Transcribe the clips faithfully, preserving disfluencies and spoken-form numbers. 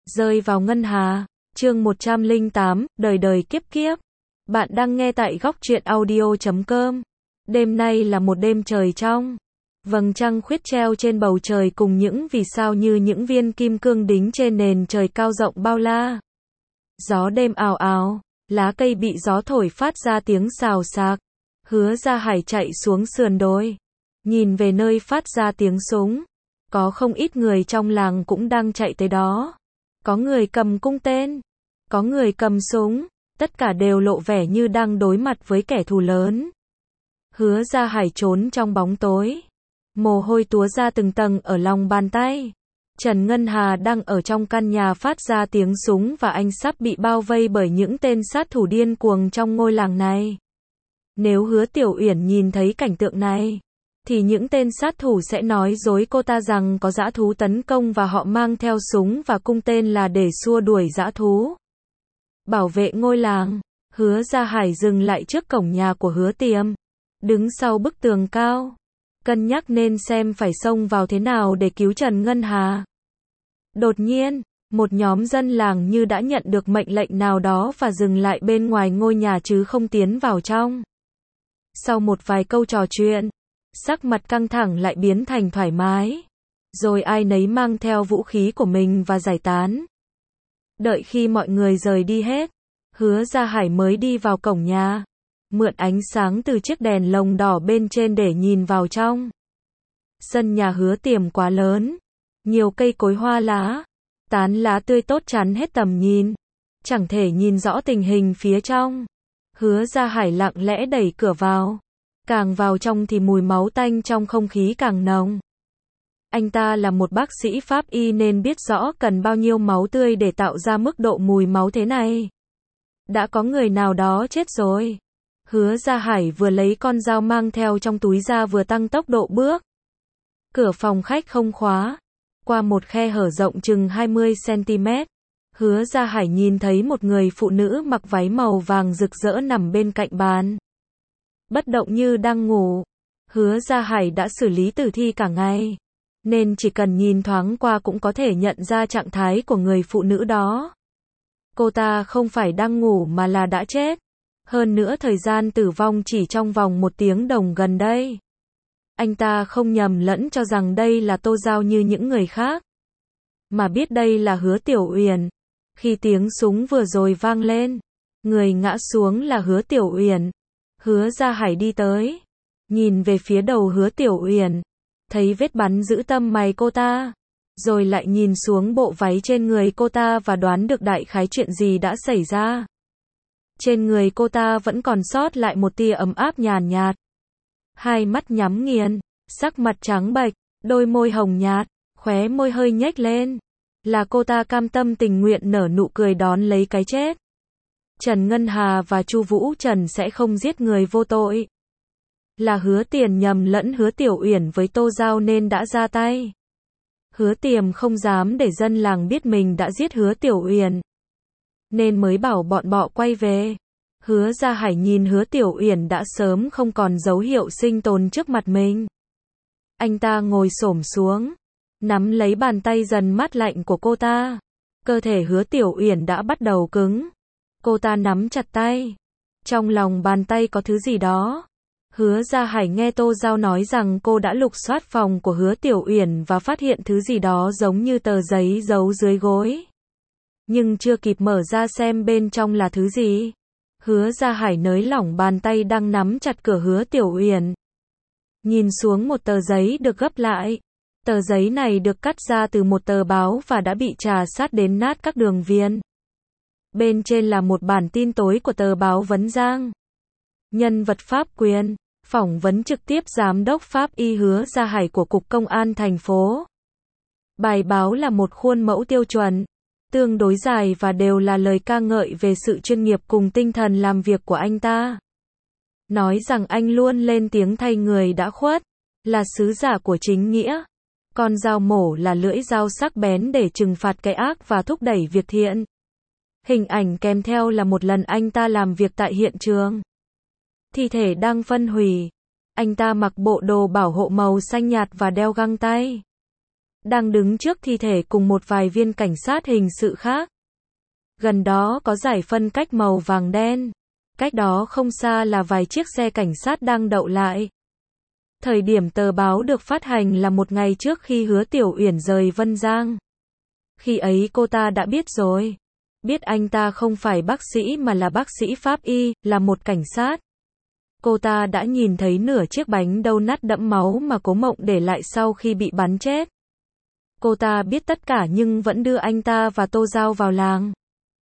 Rơi vào ngân hà, chương một trăm lẻ tám, đời đời kiếp kiếp. Bạn đang nghe tại góc truyện audio chấm com. Đêm nay là một đêm trời trong. Vầng trăng khuyết treo trên bầu trời cùng những vì sao như những viên kim cương đính trên nền trời cao rộng bao la. Gió đêm ào ào, lá cây bị gió thổi phát ra tiếng xào xạc. Hứa Ra Hải chạy xuống sườn đồi, nhìn về nơi phát ra tiếng súng. Có không ít người trong làng cũng đang chạy tới đó. Có người cầm cung tên, có người cầm súng, tất cả đều lộ vẻ như đang đối mặt với kẻ thù lớn. Hứa Ra Hải trốn trong bóng tối, mồ hôi túa ra từng tầng ở lòng bàn tay. Trần Ngân Hà đang ở trong căn nhà phát ra tiếng súng và anh sắp bị bao vây bởi những tên sát thủ điên cuồng trong ngôi làng này. Nếu Hứa Tiểu Uyển nhìn thấy cảnh tượng này, thì những tên sát thủ sẽ nói dối cô ta rằng có dã thú tấn công và họ mang theo súng và cung tên là để xua đuổi dã thú. Bảo vệ ngôi làng, Hứa Ra Hải dừng lại trước cổng nhà của Hứa Tiềm, đứng sau bức tường cao, cân nhắc nên xem phải xông vào thế nào để cứu Trần Ngân Hà. Đột nhiên, một nhóm dân làng như đã nhận được mệnh lệnh nào đó và dừng lại bên ngoài ngôi nhà chứ không tiến vào trong. Sau một vài câu trò chuyện, sắc mặt căng thẳng lại biến thành thoải mái. Rồi ai nấy mang theo vũ khí của mình và giải tán. Đợi khi mọi người rời đi hết, Hứa Ra Hải mới đi vào cổng nhà, mượn ánh sáng từ chiếc đèn lồng đỏ bên trên để nhìn vào trong. Sân nhà Hứa Tiềm quá lớn, nhiều cây cối hoa lá, tán lá tươi tốt chắn hết tầm nhìn, chẳng thể nhìn rõ tình hình phía trong. Hứa Ra Hải lặng lẽ đẩy cửa vào. Càng vào trong thì mùi máu tanh trong không khí càng nồng. Anh ta là một bác sĩ pháp y nên biết rõ cần bao nhiêu máu tươi để tạo ra mức độ mùi máu thế này. Đã có người nào đó chết rồi. Hứa Ra Hải vừa lấy con dao mang theo trong túi ra vừa tăng tốc độ bước. Cửa phòng khách không khóa. Qua một khe hở rộng chừng hai mươi xăng ti mét, Hứa Ra Hải nhìn thấy một người phụ nữ mặc váy màu vàng rực rỡ nằm bên cạnh bàn, bất động như đang ngủ. Hứa Ra Hải đã xử lý tử thi cả ngày, nên chỉ cần nhìn thoáng qua cũng có thể nhận ra trạng thái của người phụ nữ đó. Cô ta không phải đang ngủ mà là đã chết. Hơn nữa thời gian tử vong chỉ trong vòng một tiếng đồng gần đây. Anh ta không nhầm lẫn cho rằng đây là Tô Giao như những người khác, mà biết đây là Hứa Tiểu Uyển. Khi tiếng súng vừa rồi vang lên, người ngã xuống là Hứa Tiểu Uyển. Hứa Ra Hải đi tới, nhìn về phía đầu Hứa Tiểu Uyển, thấy vết bắn giữ tâm mày cô ta, rồi lại nhìn xuống bộ váy trên người cô ta và đoán được đại khái chuyện gì đã xảy ra. Trên người cô ta vẫn còn sót lại một tia ấm áp nhàn nhạt. Hai mắt nhắm nghiền, sắc mặt trắng bệch, đôi môi hồng nhạt, khóe môi hơi nhếch lên. Là cô ta cam tâm tình nguyện nở nụ cười đón lấy cái chết. Trần Ngân Hà và Chu Vũ Trần sẽ không giết người vô tội. Là Hứa Tiền nhầm lẫn Hứa Tiểu Uyển với Tô Giao nên đã ra tay. Hứa Tiềm không dám để dân làng biết mình đã giết Hứa Tiểu Uyển, nên mới bảo bọn bọ quay về. Hứa Ra Hải nhìn Hứa Tiểu Uyển đã sớm không còn dấu hiệu sinh tồn trước mặt mình. Anh ta ngồi xổm xuống, nắm lấy bàn tay dần mát lạnh của cô ta. Cơ thể Hứa Tiểu Uyển đã bắt đầu cứng. Cô ta nắm chặt tay. Trong lòng bàn tay có thứ gì đó. Hứa Ra Hải nghe Tô Giao nói rằng cô đã lục soát phòng của Hứa Tiểu Uyển và phát hiện thứ gì đó giống như tờ giấy giấu dưới gối. Nhưng chưa kịp mở ra xem bên trong là thứ gì, Hứa Ra Hải nới lỏng bàn tay đang nắm chặt cửa Hứa Tiểu Uyển. Nhìn xuống một tờ giấy được gấp lại. Tờ giấy này được cắt ra từ một tờ báo và đã bị trà sát đến nát các đường viền. Bên trên là một bản tin tối của tờ báo Vấn Giang. Nhân vật pháp quyền, phỏng vấn trực tiếp giám đốc pháp y Hứa Ra Hải của Cục Công an thành phố. Bài báo là một khuôn mẫu tiêu chuẩn, tương đối dài và đều là lời ca ngợi về sự chuyên nghiệp cùng tinh thần làm việc của anh ta. Nói rằng anh luôn lên tiếng thay người đã khuất, là sứ giả của chính nghĩa. Con dao mổ là lưỡi dao sắc bén để trừng phạt cái ác và thúc đẩy việc thiện. Hình ảnh kèm theo là một lần anh ta làm việc tại hiện trường. Thi thể đang phân hủy. Anh ta mặc bộ đồ bảo hộ màu xanh nhạt và đeo găng tay. đang đứng trước thi thể cùng một vài viên cảnh sát hình sự khác. Gần đó có dải phân cách màu vàng đen. Cách đó không xa là vài chiếc xe cảnh sát đang đậu lại. Thời điểm tờ báo được phát hành là một ngày trước khi Hứa Tiểu Uyển rời Vân Giang. Khi ấy cô ta đã biết rồi. Biết anh ta không phải bác sĩ mà là bác sĩ pháp y, là một cảnh sát. Cô ta đã nhìn thấy nửa chiếc bánh donut đẫm máu mà Cố Mộng để lại sau khi bị bắn chết. Cô ta biết tất cả nhưng vẫn đưa anh ta và Tô Giao vào làng.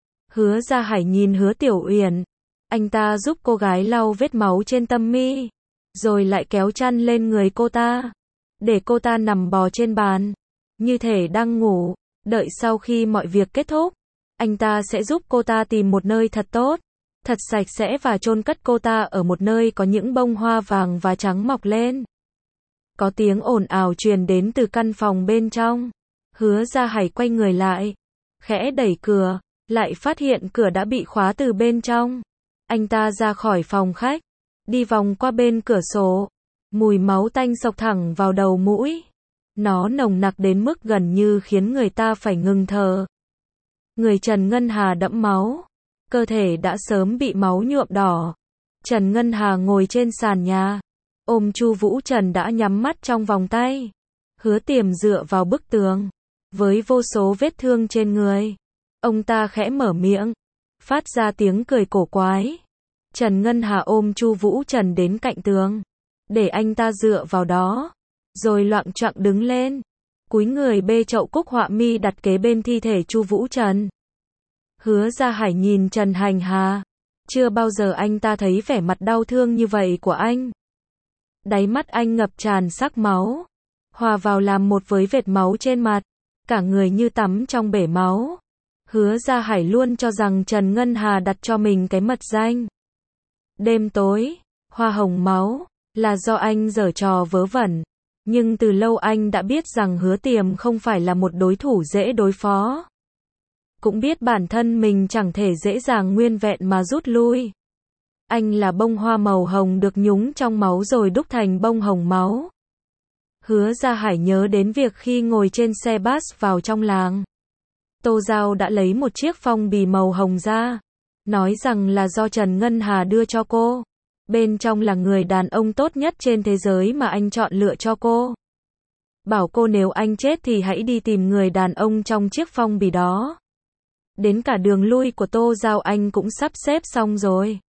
Hứa Gia Hải nhìn Hứa Tiểu Uyển. Anh ta giúp cô gái lau vết máu trên tâm mi. Rồi lại kéo chăn lên người cô ta. Để cô ta nằm bò trên bàn. Như thể đang ngủ. Đợi sau khi mọi việc kết thúc. Anh ta sẽ giúp cô ta tìm một nơi thật tốt. Thật sạch sẽ và chôn cất cô ta ở một nơi có những bông hoa vàng và trắng mọc lên. Có tiếng ồn ào truyền đến từ căn phòng bên trong. Hứa Gia Hải quay người lại. Khẽ đẩy cửa. Lại phát hiện cửa đã bị khóa từ bên trong. Anh ta ra khỏi phòng khách. Đi vòng qua bên cửa sổ. Mùi máu tanh xộc thẳng vào đầu mũi. Nó nồng nặc đến mức gần như khiến người ta phải ngừng thở. Người Trần Ngân Hà đẫm máu. Cơ thể đã sớm bị máu nhuộm đỏ. Trần Ngân Hà ngồi trên sàn nhà. Ôm Chu Vũ Trần đã nhắm mắt trong vòng tay. Hứa Tiềm dựa vào bức tường. Với vô số vết thương trên người. Ông ta khẽ mở miệng. Phát ra tiếng cười cổ quái. Trần Ngân Hà ôm Chu Vũ Trần đến cạnh tường. Để anh ta dựa vào đó. Rồi loạng choạng đứng lên. Cúi người bê chậu cúc họa mi đặt kế bên thi thể Chu Vũ Trần. Hứa Gia Hải nhìn Trần Hành Hà. Chưa bao giờ anh ta thấy vẻ mặt đau thương như vậy của anh. Đáy mắt anh ngập tràn sắc máu. Hòa vào làm một với vệt máu trên mặt. Cả người như tắm trong bể máu. Hứa Gia Hải luôn cho rằng Trần Ngân Hà đặt cho mình cái mật danh. Đêm tối, hoa hồng máu, là do anh giở trò vớ vẩn. Nhưng từ lâu anh đã biết rằng Hứa Tiềm không phải là một đối thủ dễ đối phó. Cũng biết bản thân mình chẳng thể dễ dàng nguyên vẹn mà rút lui. Anh là bông hoa màu hồng được nhúng trong máu rồi đúc thành bông hồng máu. Hứa Gia Hải nhớ đến việc khi ngồi trên xe bus vào trong làng. Tô Giao đã lấy một chiếc phong bì màu hồng ra. Nói rằng là do Trần Ngân Hà đưa cho cô. Bên trong là người đàn ông tốt nhất trên thế giới mà anh chọn lựa cho cô. Bảo cô nếu anh chết thì hãy đi tìm người đàn ông trong chiếc phong bì đó. Đến cả đường lui của Tô Giao anh cũng sắp xếp xong rồi.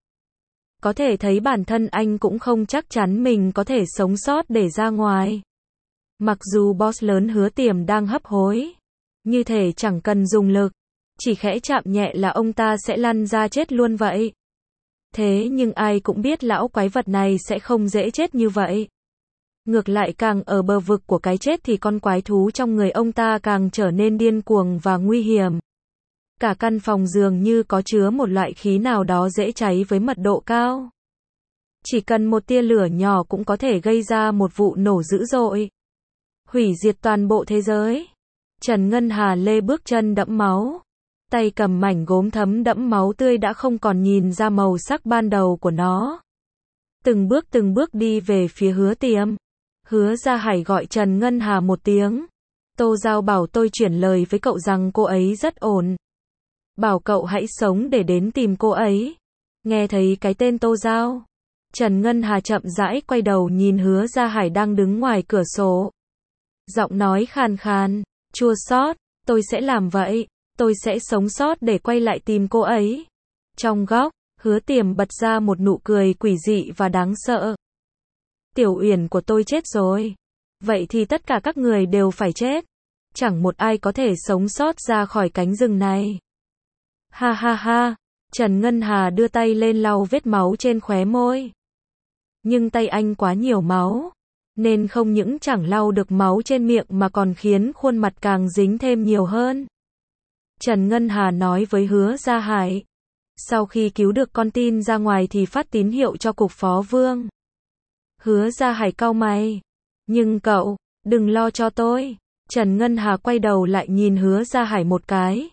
Có thể thấy bản thân anh cũng không chắc chắn mình có thể sống sót để ra ngoài. Mặc dù boss lớn Hứa Tiềm đang hấp hối. Như thể chẳng cần dùng lực. Chỉ khẽ chạm nhẹ là ông ta sẽ lăn ra chết luôn vậy. Thế nhưng ai cũng biết lão quái vật này sẽ không dễ chết như vậy. Ngược lại càng ở bờ vực của cái chết thì con quái thú trong người ông ta càng trở nên điên cuồng và nguy hiểm. Cả căn phòng dường như có chứa một loại khí nào đó dễ cháy với mật độ cao. Chỉ cần một tia lửa nhỏ cũng có thể gây ra một vụ nổ dữ dội. Hủy diệt toàn bộ thế giới. Trần Ngân Hà lê bước chân đẫm máu. Tay cầm mảnh gốm thấm đẫm máu tươi đã không còn nhìn ra màu sắc ban đầu của nó. Từng bước từng bước đi về phía Hứa Tiềm. Hứa Gia Hải gọi Trần Ngân Hà một tiếng. Tô Giao bảo tôi chuyển lời với cậu rằng cô ấy rất ổn. Bảo cậu hãy sống để đến tìm cô ấy. Nghe thấy cái tên Tô Giao. Trần Ngân Hà chậm rãi quay đầu nhìn Hứa Gia Hải đang đứng ngoài cửa sổ. Giọng nói khàn khàn, chua xót, tôi sẽ làm vậy. Tôi sẽ sống sót để quay lại tìm cô ấy. Trong góc, Hứa Tiềm bật ra một nụ cười quỷ dị và đáng sợ. Tiểu Uyển của tôi chết rồi. Vậy thì tất cả các người đều phải chết. Chẳng một ai có thể sống sót ra khỏi cánh rừng này. Ha ha ha. Trần Ngân Hà đưa tay lên lau vết máu trên khóe môi. Nhưng tay anh quá nhiều máu. Nên không những chẳng lau được máu trên miệng mà còn khiến khuôn mặt càng dính thêm nhiều hơn. Trần Ngân Hà nói với Hứa Gia Hải. Sau khi cứu được con tin ra ngoài thì phát tín hiệu cho cục phó Vương. Hứa Gia Hải cau mày. Nhưng cậu, đừng lo cho tôi. Trần Ngân Hà quay đầu lại nhìn Hứa Gia Hải một cái.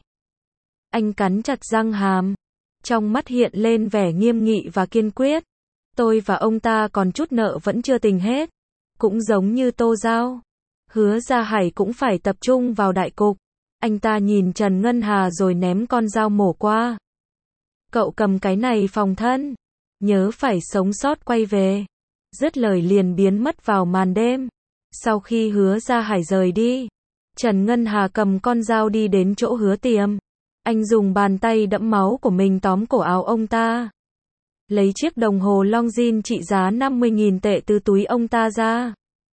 Anh cắn chặt răng hàm. Trong mắt hiện lên vẻ nghiêm nghị và kiên quyết. Tôi và ông ta còn chút nợ vẫn chưa tình hết. Cũng giống như Tô Giao. Hứa Gia Hải cũng phải tập trung vào đại cục. Anh ta nhìn Trần Ngân Hà rồi ném con dao mổ qua. Cậu cầm cái này phòng thân. Nhớ phải sống sót quay về. Dứt lời liền biến mất vào màn đêm. Sau khi Hứa Gia Hải rời đi, Trần Ngân Hà cầm con dao đi đến chỗ Hứa Tiềm. Anh dùng bàn tay đẫm máu của mình tóm cổ áo ông ta. Lấy chiếc đồng hồ Longines trị giá năm mươi nghìn tệ từ túi ông ta ra.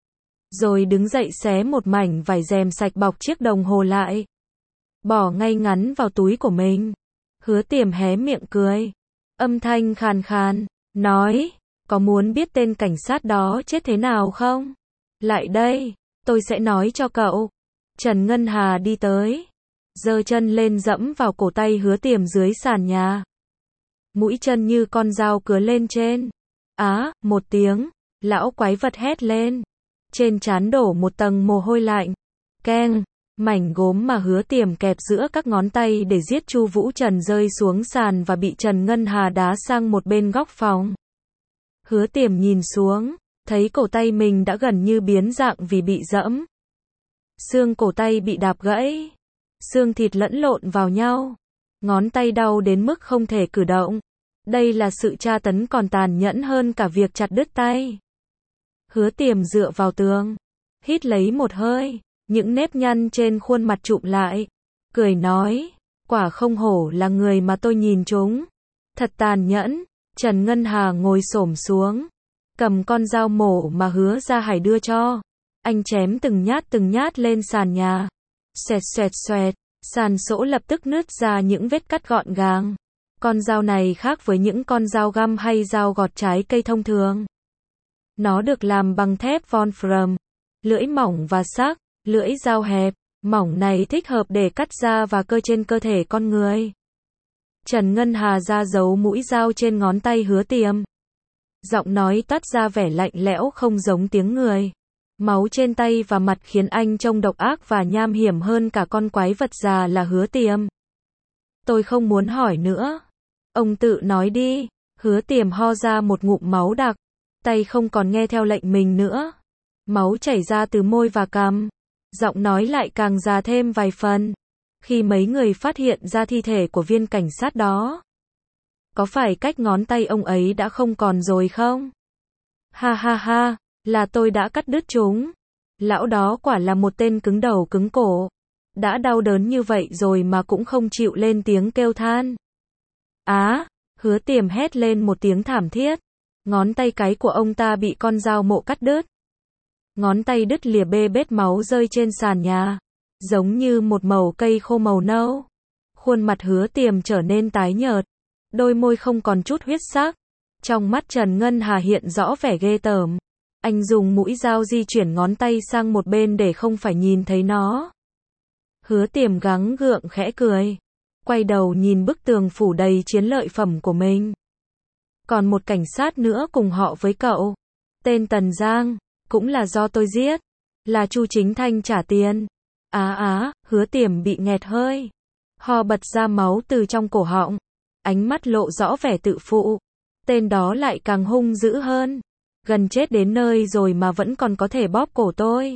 Rồi đứng dậy xé một mảnh vải rèm sạch bọc chiếc đồng hồ lại. Bỏ ngay ngắn vào túi của mình. Hứa Tiềm hé miệng cười. Âm thanh khàn khàn, nói, có muốn biết tên cảnh sát đó chết thế nào không? Lại đây, tôi sẽ nói cho cậu. Trần Ngân Hà đi tới, giơ chân lên dẫm vào cổ tay Hứa Tiềm dưới sàn nhà. Mũi chân như con dao cứa lên trên. Á, một tiếng, lão quái vật hét lên. Trên trán đổ một tầng mồ hôi lạnh. Keng, mảnh gốm mà Hứa Tiềm kẹp giữa các ngón tay để giết Chu Vũ Trần rơi xuống sàn và bị Trần Ngân Hà đá sang một bên góc phòng. Hứa Tiềm nhìn xuống, thấy cổ tay mình đã gần như biến dạng vì bị dẫm. Xương cổ tay bị đạp gãy, xương thịt lẫn lộn vào nhau. Ngón tay đau đến mức không thể cử động. Đây là sự tra tấn còn tàn nhẫn hơn cả việc chặt đứt tay. Hứa Tiềm dựa vào tường, hít lấy một hơi, những nếp nhăn trên khuôn mặt trụm lại, cười nói, quả không hổ là người mà tôi nhìn trúng. Thật tàn nhẫn. Trần Ngân Hà ngồi xổm xuống, cầm con dao mổ mà Hứa Gia Hải đưa cho. Anh chém từng nhát từng nhát lên sàn nhà. Xoẹt xoẹt xoẹt, sàn sỗ lập tức nứt ra những vết cắt gọn gàng. Con dao này khác với những con dao găm hay dao gọt trái cây thông thường. Nó được làm bằng thép Wolfram, lưỡi mỏng và sắc, lưỡi dao hẹp, mỏng này thích hợp để cắt da và cơ trên cơ thể con người. Trần Ngân Hà ra dấu mũi dao trên ngón tay Hứa Tiềm. Giọng nói toát ra vẻ lạnh lẽo không giống tiếng người. Máu trên tay và mặt khiến anh trông độc ác và nham hiểm hơn cả con quái vật già là Hứa Tiềm. Tôi không muốn hỏi nữa. Ông tự nói đi. Hứa Tiềm ho ra một ngụm máu đặc. Tay không còn nghe theo lệnh mình nữa. Máu chảy ra từ môi và cằm. Giọng nói lại càng già thêm vài phần. Khi mấy người phát hiện ra thi thể của viên cảnh sát đó, có phải cách ngón tay ông ấy đã không còn rồi không? Ha ha ha, là tôi đã cắt đứt chúng. Lão đó quả là một tên cứng đầu cứng cổ. Đã đau đớn như vậy rồi mà cũng không chịu lên tiếng kêu than. Á, Hứa Tiềm hét lên một tiếng thảm thiết. Ngón tay cái của ông ta bị con dao mổ cắt đứt. Ngón tay đứt lìa bê bết máu rơi trên sàn nhà, giống như một mẩu cây khô màu nâu. Khuôn mặt Hứa Tiềm trở nên tái nhợt, đôi môi không còn chút huyết sắc. Trong mắt Trần Ngân Hà hiện rõ vẻ ghê tởm. Anh dùng mũi dao di chuyển ngón tay sang một bên để không phải nhìn thấy nó. Hứa Tiềm gắng gượng khẽ cười, quay đầu nhìn bức tường phủ đầy chiến lợi phẩm của mình. Còn một cảnh sát nữa cùng họ với cậu, tên Tần Giang, cũng là do tôi giết, là Chu Chính Thanh trả tiền. Á á, Hứa Tiềm bị nghẹt hơi, ho bật ra máu từ trong cổ họng, ánh mắt lộ rõ vẻ tự phụ. Tên đó lại càng hung dữ hơn, gần chết đến nơi rồi mà vẫn còn có thể bóp cổ tôi.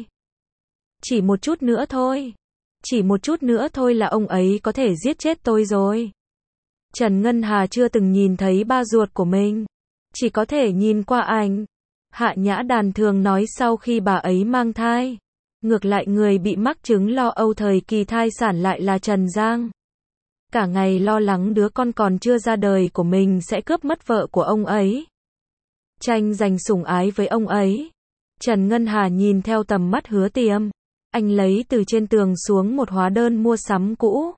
Chỉ một chút nữa thôi, chỉ một chút nữa thôi là ông ấy có thể giết chết tôi rồi. Trần Ngân Hà chưa từng nhìn thấy ba ruột của mình, chỉ có thể nhìn qua ảnh. Hạ Nhã Đàn thường nói sau khi bà ấy mang thai, ngược lại người bị mắc chứng lo âu thời kỳ thai sản lại là Trần Giang. Cả ngày lo lắng đứa con còn chưa ra đời của mình sẽ cướp mất vợ của ông ấy, tranh giành sủng ái với ông ấy. Trần Ngân Hà nhìn theo tầm mắt Hứa Tiềm, anh lấy từ trên tường xuống một hóa đơn mua sắm cũ,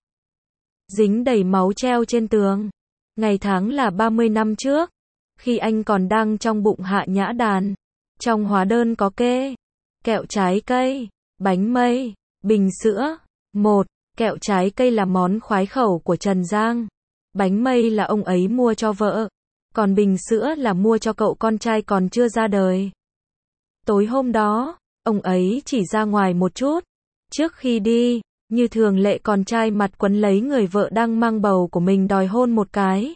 dính đầy máu treo trên tường. Ngày tháng là ba mươi năm trước, khi anh còn đang trong bụng Hạ Nhã Đàn. Trong hóa đơn có kê kẹo trái cây, bánh mây, bình sữa. Một, kẹo trái cây là món khoái khẩu của Trần Giang. Bánh mây là ông ấy mua cho vợ, còn bình sữa là mua cho cậu con trai còn chưa ra đời. Tối hôm đó, ông ấy chỉ ra ngoài một chút. Trước khi đi, như thường lệ con trai mặt quấn lấy người vợ đang mang bầu của mình đòi hôn một cái.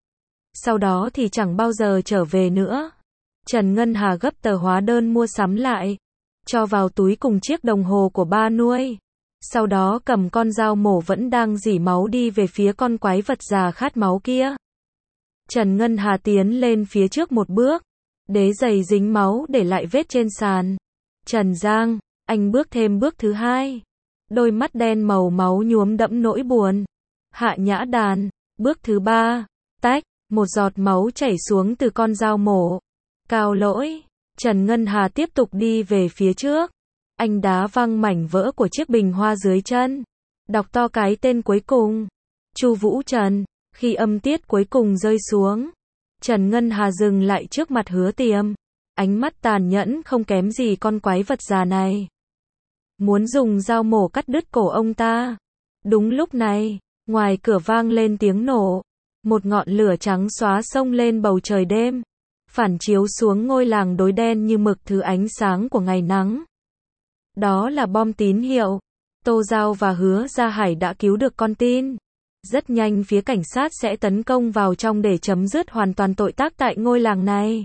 Sau đó thì chẳng bao giờ trở về nữa. Trần Ngân Hà gấp tờ hóa đơn mua sắm lại, cho vào túi cùng chiếc đồng hồ của ba nuôi. Sau đó cầm con dao mổ vẫn đang rỉ máu đi về phía con quái vật già khát máu kia. Trần Ngân Hà tiến lên phía trước một bước. Đế giày dính máu để lại vết trên sàn. Trần Giang, anh bước thêm bước thứ hai. Đôi mắt đen màu máu nhuốm đẫm nỗi buồn. Hạ Nhã Đàn, bước thứ ba. Tách, một giọt máu chảy xuống từ con dao mổ. Cao lỗi, Trần Ngân Hà tiếp tục đi về phía trước. Anh đá văng mảnh vỡ của chiếc bình hoa dưới chân. Đọc to cái tên cuối cùng. Chu Vũ Trần. Khi âm tiết cuối cùng rơi xuống, Trần Ngân Hà dừng lại trước mặt Hứa Tiềm. Ánh mắt tàn nhẫn không kém gì con quái vật già này. Muốn dùng dao mổ cắt đứt cổ ông ta. Đúng lúc này, ngoài cửa vang lên tiếng nổ. Một ngọn lửa trắng xóa xông lên bầu trời đêm. Phản chiếu xuống ngôi làng tối đen như mực thứ ánh sáng của ngày nắng. Đó là bom tín hiệu. Tô Giao và Hứa Gia Hải đã cứu được con tin. Rất nhanh phía cảnh sát sẽ tấn công vào trong để chấm dứt hoàn toàn tội tác tại ngôi làng này.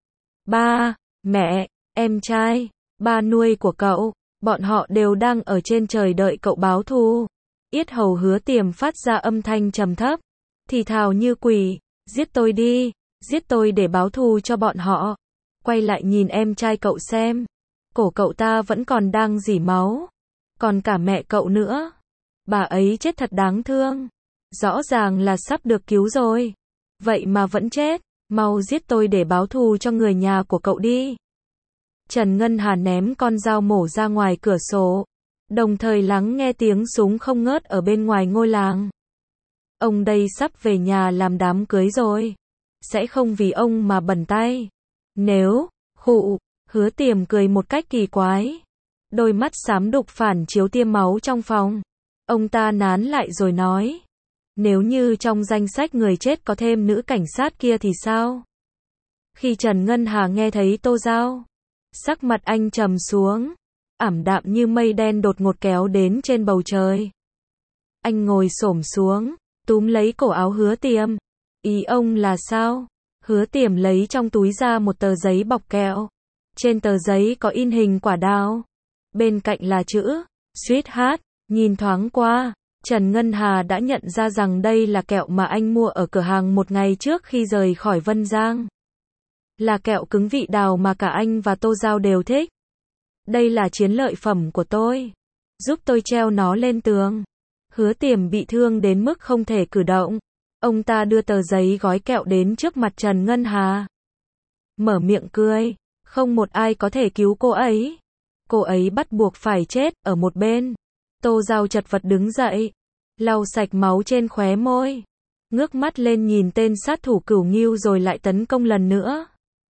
Ba, mẹ, em trai, ba nuôi của cậu, bọn họ đều đang ở trên trời đợi cậu báo thù. Yết hầu Hứa Tiềm phát ra âm thanh trầm thấp, thì thào như quỷ, giết tôi đi, giết tôi để báo thù cho bọn họ. Quay lại nhìn em trai cậu xem, cổ cậu ta vẫn còn đang rỉ máu, còn cả mẹ cậu nữa. Bà ấy chết thật đáng thương. Rõ ràng là sắp được cứu rồi. Vậy mà vẫn chết. Mau giết tôi để báo thù cho người nhà của cậu đi. Trần Ngân Hà ném con dao mổ ra ngoài cửa sổ. Đồng thời lắng nghe tiếng súng không ngớt ở bên ngoài ngôi làng. Ông đây sắp về nhà làm đám cưới rồi. Sẽ không vì ông mà bẩn tay. Nếu, khụ, Hứa Tiềm cười một cách kỳ quái. Đôi mắt xám đục phản chiếu tia máu trong phòng. Ông ta nán lại rồi nói. Nếu như trong danh sách người chết có thêm nữ cảnh sát kia thì sao? Khi Trần Ngân Hà nghe thấy Tô Giao, sắc mặt anh trầm xuống, ảm đạm như mây đen đột ngột kéo đến trên bầu trời. Anh ngồi xổm xuống, túm lấy cổ áo Hứa Tiềm. Ý ông là sao? Hứa Tiềm lấy trong túi ra một tờ giấy bọc kẹo. Trên tờ giấy có in hình quả đào. Bên cạnh là chữ Sweetheart. Nhìn thoáng qua, Trần Ngân Hà đã nhận ra rằng đây là kẹo mà anh mua ở cửa hàng một ngày trước khi rời khỏi Vân Giang. Là kẹo cứng vị đào mà cả anh và Tô Giao đều thích. Đây là chiến lợi phẩm của tôi. Giúp tôi treo nó lên tường. Hứa Tiềm bị thương đến mức không thể cử động. Ông ta đưa tờ giấy gói kẹo đến trước mặt Trần Ngân Hà. Mở miệng cười. Không một ai có thể cứu cô ấy. Cô ấy bắt buộc phải chết ở một bên. Tô Giao chật vật đứng dậy, lau sạch máu trên khóe môi, ngước mắt lên nhìn tên sát thủ Cửu Ngưu rồi lại tấn công lần nữa.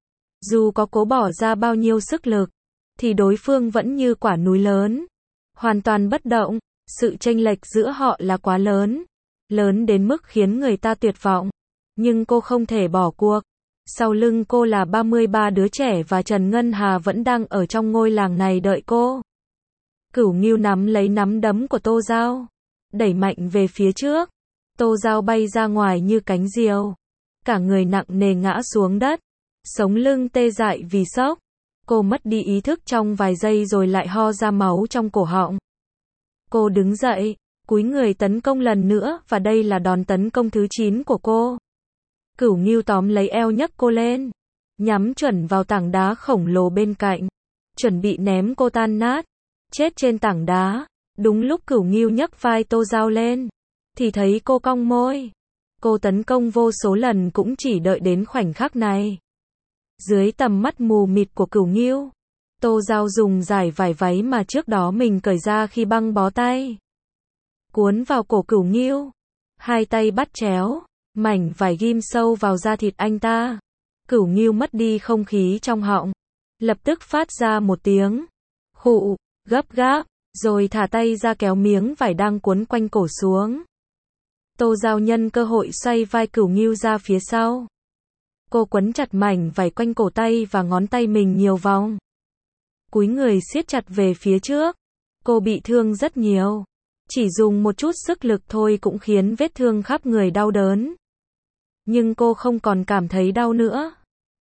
Dù có cố bỏ ra bao nhiêu sức lực, thì đối phương vẫn như quả núi lớn, hoàn toàn bất động. Sự chênh lệch giữa họ là quá lớn, lớn đến mức khiến người ta tuyệt vọng. Nhưng cô không thể bỏ cuộc. Sau lưng cô là ba mươi ba đứa trẻ và Trần Ngân Hà vẫn đang ở trong ngôi làng này đợi cô. Cửu Ngưu nắm lấy nắm đấm của Tô Giao, đẩy mạnh về phía trước. Tô Giao bay ra ngoài như cánh diều, cả người nặng nề ngã xuống đất, sống lưng tê dại vì sốc. Cô mất đi ý thức trong vài giây rồi lại ho ra máu trong cổ họng. Cô đứng dậy, cúi người tấn công lần nữa và đây là đòn tấn công thứ chín của cô. Cửu Ngưu tóm lấy eo nhấc cô lên, nhắm chuẩn vào tảng đá khổng lồ bên cạnh, chuẩn bị ném cô tan nát, chết trên tảng đá. Đúng lúc Cửu Ngưu nhấc vai Tô Giao lên, thì thấy cô cong môi. Cô tấn công vô số lần cũng chỉ đợi đến khoảnh khắc này. Dưới tầm mắt mù mịt của Cửu Ngưu, Tô Giao dùng giải vải váy mà trước đó mình cởi ra khi băng bó tay, cuốn vào cổ Cửu Ngưu, hai tay bắt chéo, mảnh vải ghim sâu vào da thịt anh ta. Cửu Ngưu mất đi không khí trong họng, lập tức phát ra một tiếng khụ gấp gáp, rồi thả tay ra kéo miếng vải đang cuốn quanh cổ xuống. Tô Giao nhân cơ hội xoay vai Cửu Ngưu ra phía sau. Cô quấn chặt mảnh vải quanh cổ tay và ngón tay mình nhiều vòng, cúi người siết chặt về phía trước. Cô bị thương rất nhiều, chỉ dùng một chút sức lực thôi cũng khiến vết thương khắp người đau đớn. Nhưng cô không còn cảm thấy đau nữa.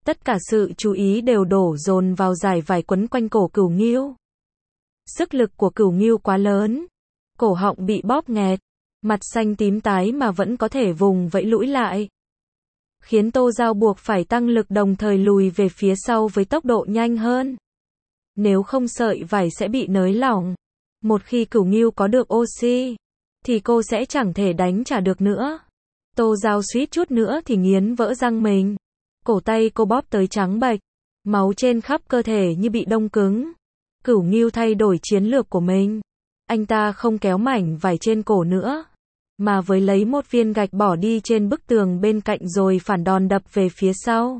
Tất cả sự chú ý đều đổ dồn vào dải vải quấn quanh cổ Cửu Ngưu. Sức lực của Cửu Ngưu quá lớn, cổ họng bị bóp nghẹt, mặt xanh tím tái mà vẫn có thể vùng vẫy lũi lại, khiến Tô Dao buộc phải tăng lực đồng thời lùi về phía sau với tốc độ nhanh hơn. Nếu không sợi vải sẽ bị nới lỏng. Một khi Cửu Ngưu có được oxy, thì cô sẽ chẳng thể đánh trả được nữa. Tô Dao suýt chút nữa thì nghiến vỡ răng mình. Cổ tay cô bóp tới trắng bệch, máu trên khắp cơ thể như bị đông cứng. Cửu Ngưu thay đổi chiến lược của mình. Anh ta không kéo mảnh vải trên cổ nữa, mà với lấy một viên gạch bỏ đi trên bức tường bên cạnh rồi phản đòn đập về phía sau.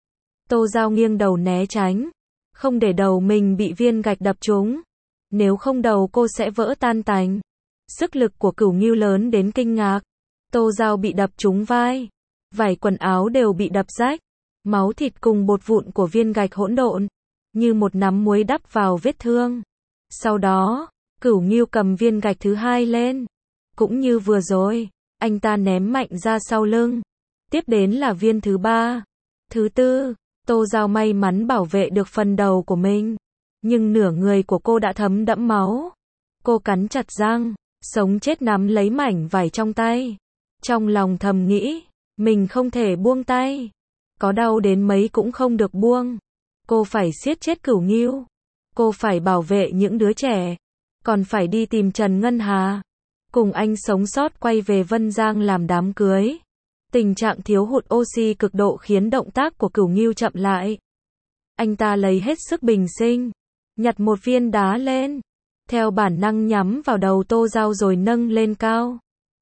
Tô Dao nghiêng đầu né tránh, không để đầu mình bị viên gạch đập trúng. Nếu không đầu cô sẽ vỡ tan tành. Sức lực của Cửu Ngưu lớn đến kinh ngạc. Tô Dao bị đập trúng vai, vải quần áo đều bị đập rách, máu thịt cùng bột vụn của viên gạch hỗn độn, như một nắm muối đắp vào vết thương. Sau đó, Cửu Ngưu cầm viên gạch thứ hai lên. Cũng như vừa rồi, anh ta ném mạnh ra sau lưng. Tiếp đến là viên thứ ba, thứ tư. Tô Dao may mắn bảo vệ được phần đầu của mình, nhưng nửa người của cô đã thấm đẫm máu. Cô cắn chặt răng, sống chết nắm lấy mảnh vải trong tay. Trong lòng thầm nghĩ, mình không thể buông tay. Có đau đến mấy cũng không được buông. Cô phải siết chết Cửu Ngưu. Cô phải bảo vệ những đứa trẻ. Còn phải đi tìm Trần Ngân Hà. Cùng anh sống sót quay về Vân Giang làm đám cưới. Tình trạng thiếu hụt oxy cực độ khiến động tác của Cửu Ngưu chậm lại. Anh ta lấy hết sức bình sinh, nhặt một viên đá lên, theo bản năng nhắm vào đầu Tô Dao rồi nâng lên cao.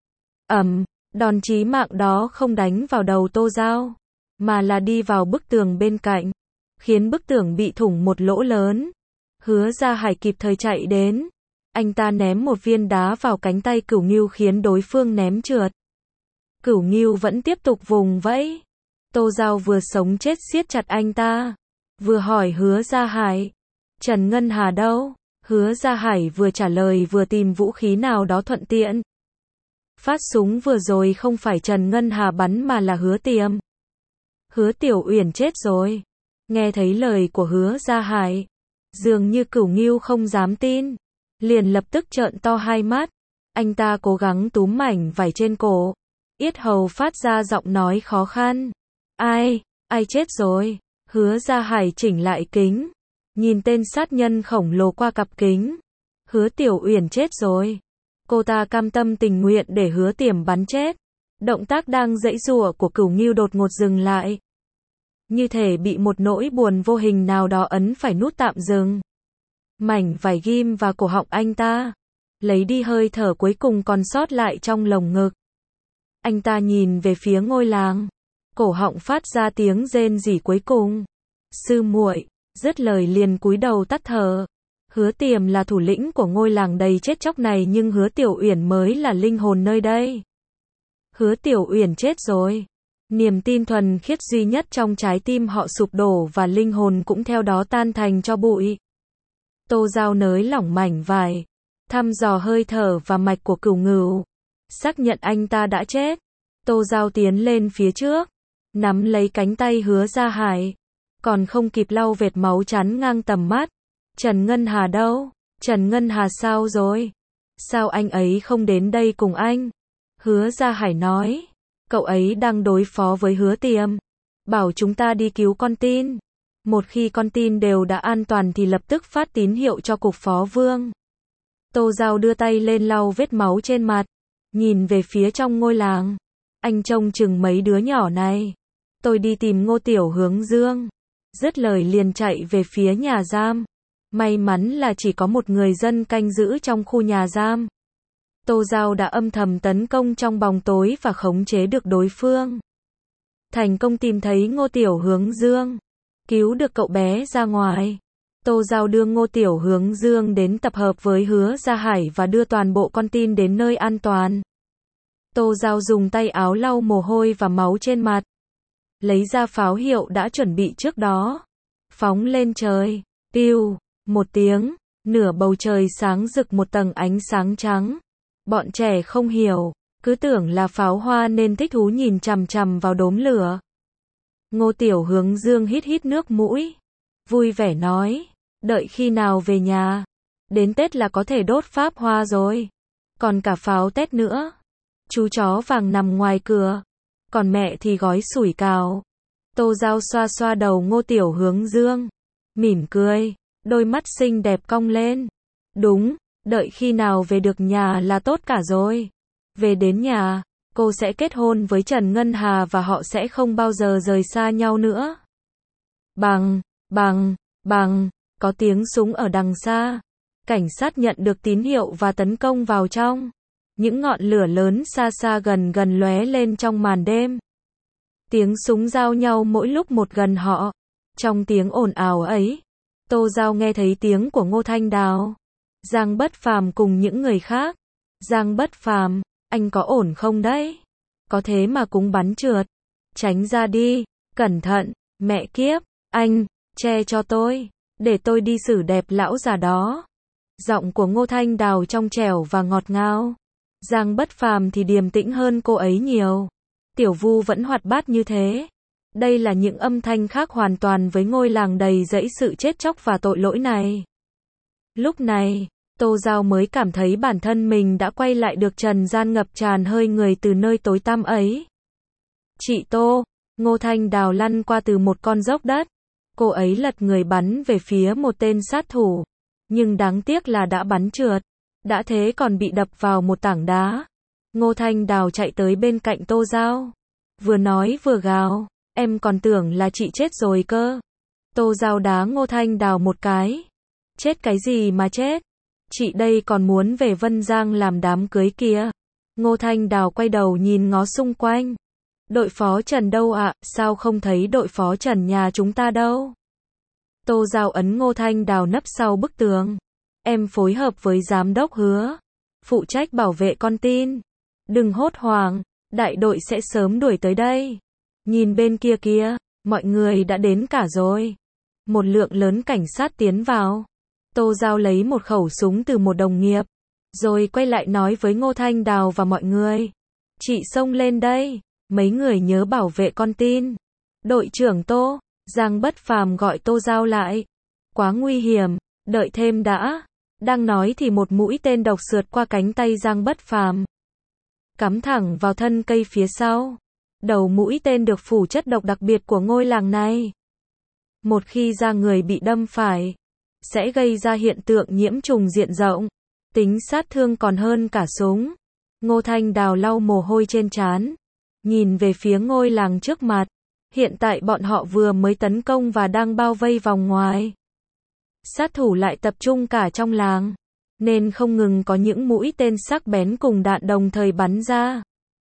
Ầm, đòn chí mạng đó không đánh vào đầu Tô Dao, mà là đi vào bức tường bên cạnh, khiến bức tường bị thủng một lỗ lớn. Hứa Gia Hải kịp thời chạy đến, anh ta ném một viên đá vào cánh tay Cửu Ngưu khiến đối phương ném trượt. Cửu Ngưu vẫn tiếp tục vùng vẫy. Tô Dao vừa sống chết siết chặt anh ta, vừa hỏi Hứa Gia Hải, Trần Ngân Hà đâu? Hứa Gia Hải vừa trả lời vừa tìm vũ khí nào đó thuận tiện. Phát súng vừa rồi không phải Trần Ngân Hà bắn mà là Hứa Tiềm. Hứa Tiểu Uyển chết rồi. Nghe thấy lời của Hứa Gia Hải, dường như Cửu Ngưu không dám tin, liền lập tức trợn to hai mắt. Anh ta cố gắng túm mảnh vải trên cổ, yết hầu phát ra giọng nói khó khăn. Ai, ai chết rồi? Hứa Gia Hải chỉnh lại kính, nhìn tên sát nhân khổng lồ qua cặp kính. Hứa Tiểu Uyển chết rồi. Cô ta cam tâm tình nguyện để Hứa Tiềm bắn chết. Động tác đang giãy giụa của Cửu Ngưu đột ngột dừng lại, như thể bị một nỗi buồn vô hình nào đó ấn phải nút tạm dừng. Mảnh vải ghim vào cổ họng anh ta, lấy đi hơi thở cuối cùng còn sót lại trong lồng ngực. Anh ta nhìn về phía ngôi làng, cổ họng phát ra tiếng rên rỉ cuối cùng. Sư muội, dứt lời liền cúi đầu tắt thở. Hứa Tiềm là thủ lĩnh của ngôi làng đầy chết chóc này nhưng Hứa Tiểu Uyển mới là linh hồn nơi đây. Hứa Tiểu Uyển chết rồi. Niềm tin thuần khiết duy nhất trong trái tim họ sụp đổ và linh hồn cũng theo đó tan thành tro bụi. Tô Dao nới lỏng mảnh vải, thăm dò hơi thở và mạch của Cửu Ngưu, xác nhận anh ta đã chết. Tô Dao tiến lên phía trước, nắm lấy cánh tay Hứa Gia Hải, còn không kịp lau vệt máu chắn ngang tầm mắt. Trần Ngân Hà đâu? Trần Ngân Hà sao rồi? Sao anh ấy không đến đây cùng anh? Hứa Gia Hải nói, cậu ấy đang đối phó với Hứa Tiềm, bảo chúng ta đi cứu con tin. Một khi con tin đều đã an toàn thì lập tức phát tín hiệu cho cục phó vương. Tô Dao đưa tay lên lau vết máu trên mặt, nhìn về phía trong ngôi làng. Anh trông chừng mấy đứa nhỏ này. Tôi đi tìm Ngô Tiểu Hướng Dương. Dứt lời liền chạy về phía nhà giam. May mắn là chỉ có một người dân canh giữ trong khu nhà giam. Tô Dao đã âm thầm tấn công trong bóng tối và khống chế được đối phương. Thành công tìm thấy Ngô Tiểu Hướng Dương, cứu được cậu bé ra ngoài. Tô Dao đưa Ngô Tiểu Hướng Dương đến tập hợp với Hứa Gia Hải và đưa toàn bộ con tin đến nơi an toàn. Tô Dao dùng tay áo lau mồ hôi và máu trên mặt, lấy ra pháo hiệu đã chuẩn bị trước đó, phóng lên trời. Piu, một tiếng, nửa bầu trời sáng rực một tầng ánh sáng trắng. Bọn trẻ không hiểu, cứ tưởng là pháo hoa nên thích thú nhìn chằm chằm vào đốm lửa. Ngô Tiểu Hướng Dương hít hít nước mũi, vui vẻ nói, đợi khi nào về nhà, đến Tết là có thể đốt pháp hoa rồi, còn cả pháo Tết nữa. Chú chó vàng nằm ngoài cửa, còn mẹ thì gói sủi cảo. Tô Dao xoa xoa đầu Ngô Tiểu Hướng Dương, mỉm cười, đôi mắt xinh đẹp cong lên. Đúng, đợi khi nào về được nhà là tốt cả rồi. Về đến nhà, cô sẽ kết hôn với Trần Ngân Hà và họ sẽ không bao giờ rời xa nhau nữa. Bằng, bằng, bằng, có tiếng súng ở đằng xa. Cảnh sát nhận được tín hiệu và tấn công vào trong. Những ngọn lửa lớn xa xa gần gần lóe lên trong màn đêm. Tiếng súng giao nhau mỗi lúc một gần họ. Trong tiếng ồn ào ấy, Tô Dao nghe thấy tiếng của Ngô Thanh Đào, Giang Bất Phàm cùng những người khác. Giang Bất Phàm, anh có ổn không đấy? Có thế mà cũng bắn trượt. Tránh ra đi, cẩn thận, mẹ kiếp, anh, che cho tôi, để tôi đi xử đẹp lão già đó. Giọng của Ngô Thanh Đào trong trẻo và ngọt ngào. Giang Bất Phàm thì điềm tĩnh hơn cô ấy nhiều. Tiểu Vu vẫn hoạt bát như thế. Đây là những âm thanh khác hoàn toàn với ngôi làng đầy rẫy sự chết chóc và tội lỗi này. Lúc này, Tô Dao mới cảm thấy bản thân mình đã quay lại được trần gian ngập tràn hơi người từ nơi tối tăm ấy. Chị Tô, Ngô Thanh Đào lăn qua từ một con dốc đất. Cô ấy lật người bắn về phía một tên sát thủ. Nhưng đáng tiếc là đã bắn trượt. Đã thế còn bị đập vào một tảng đá. Ngô Thanh Đào chạy tới bên cạnh Tô Dao. Vừa nói vừa gào, em còn tưởng là chị chết rồi cơ. Tô Dao đá Ngô Thanh Đào một cái. Chết cái gì mà chết? Chị đây còn muốn về Vân Giang làm đám cưới kìa. Ngô Thanh Đào quay đầu nhìn ngó xung quanh. Đội phó Trần đâu ạ, à? Sao không thấy đội phó Trần nhà chúng ta đâu? Tô Dao ấn Ngô Thanh Đào nấp sau bức tường. Em phối hợp với giám đốc Hứa, phụ trách bảo vệ con tin. Đừng hốt hoảng, đại đội sẽ sớm đuổi tới đây. Nhìn bên kia kia, mọi người đã đến cả rồi. Một lượng lớn cảnh sát tiến vào. Tô Dao lấy một khẩu súng từ một đồng nghiệp, rồi quay lại nói với Ngô Thanh Đào và mọi người. Chị xông lên đây, mấy người nhớ bảo vệ con tin. Đội trưởng Tô, Giang Bất Phàm gọi Tô Dao lại. Quá nguy hiểm, đợi thêm đã. Đang nói thì một mũi tên độc sượt qua cánh tay Giang Bất Phàm, cắm thẳng vào thân cây phía sau. Đầu mũi tên được phủ chất độc đặc biệt của ngôi làng này. Một khi da người bị đâm phải, sẽ gây ra hiện tượng nhiễm trùng diện rộng. Tính sát thương còn hơn cả súng. Ngô Thanh Đào lau mồ hôi trên trán, nhìn về phía ngôi làng trước mặt. Hiện tại bọn họ vừa mới tấn công và đang bao vây vòng ngoài. Sát thủ lại tập trung cả trong làng, nên không ngừng có những mũi tên sắc bén cùng đạn đồng thời bắn ra.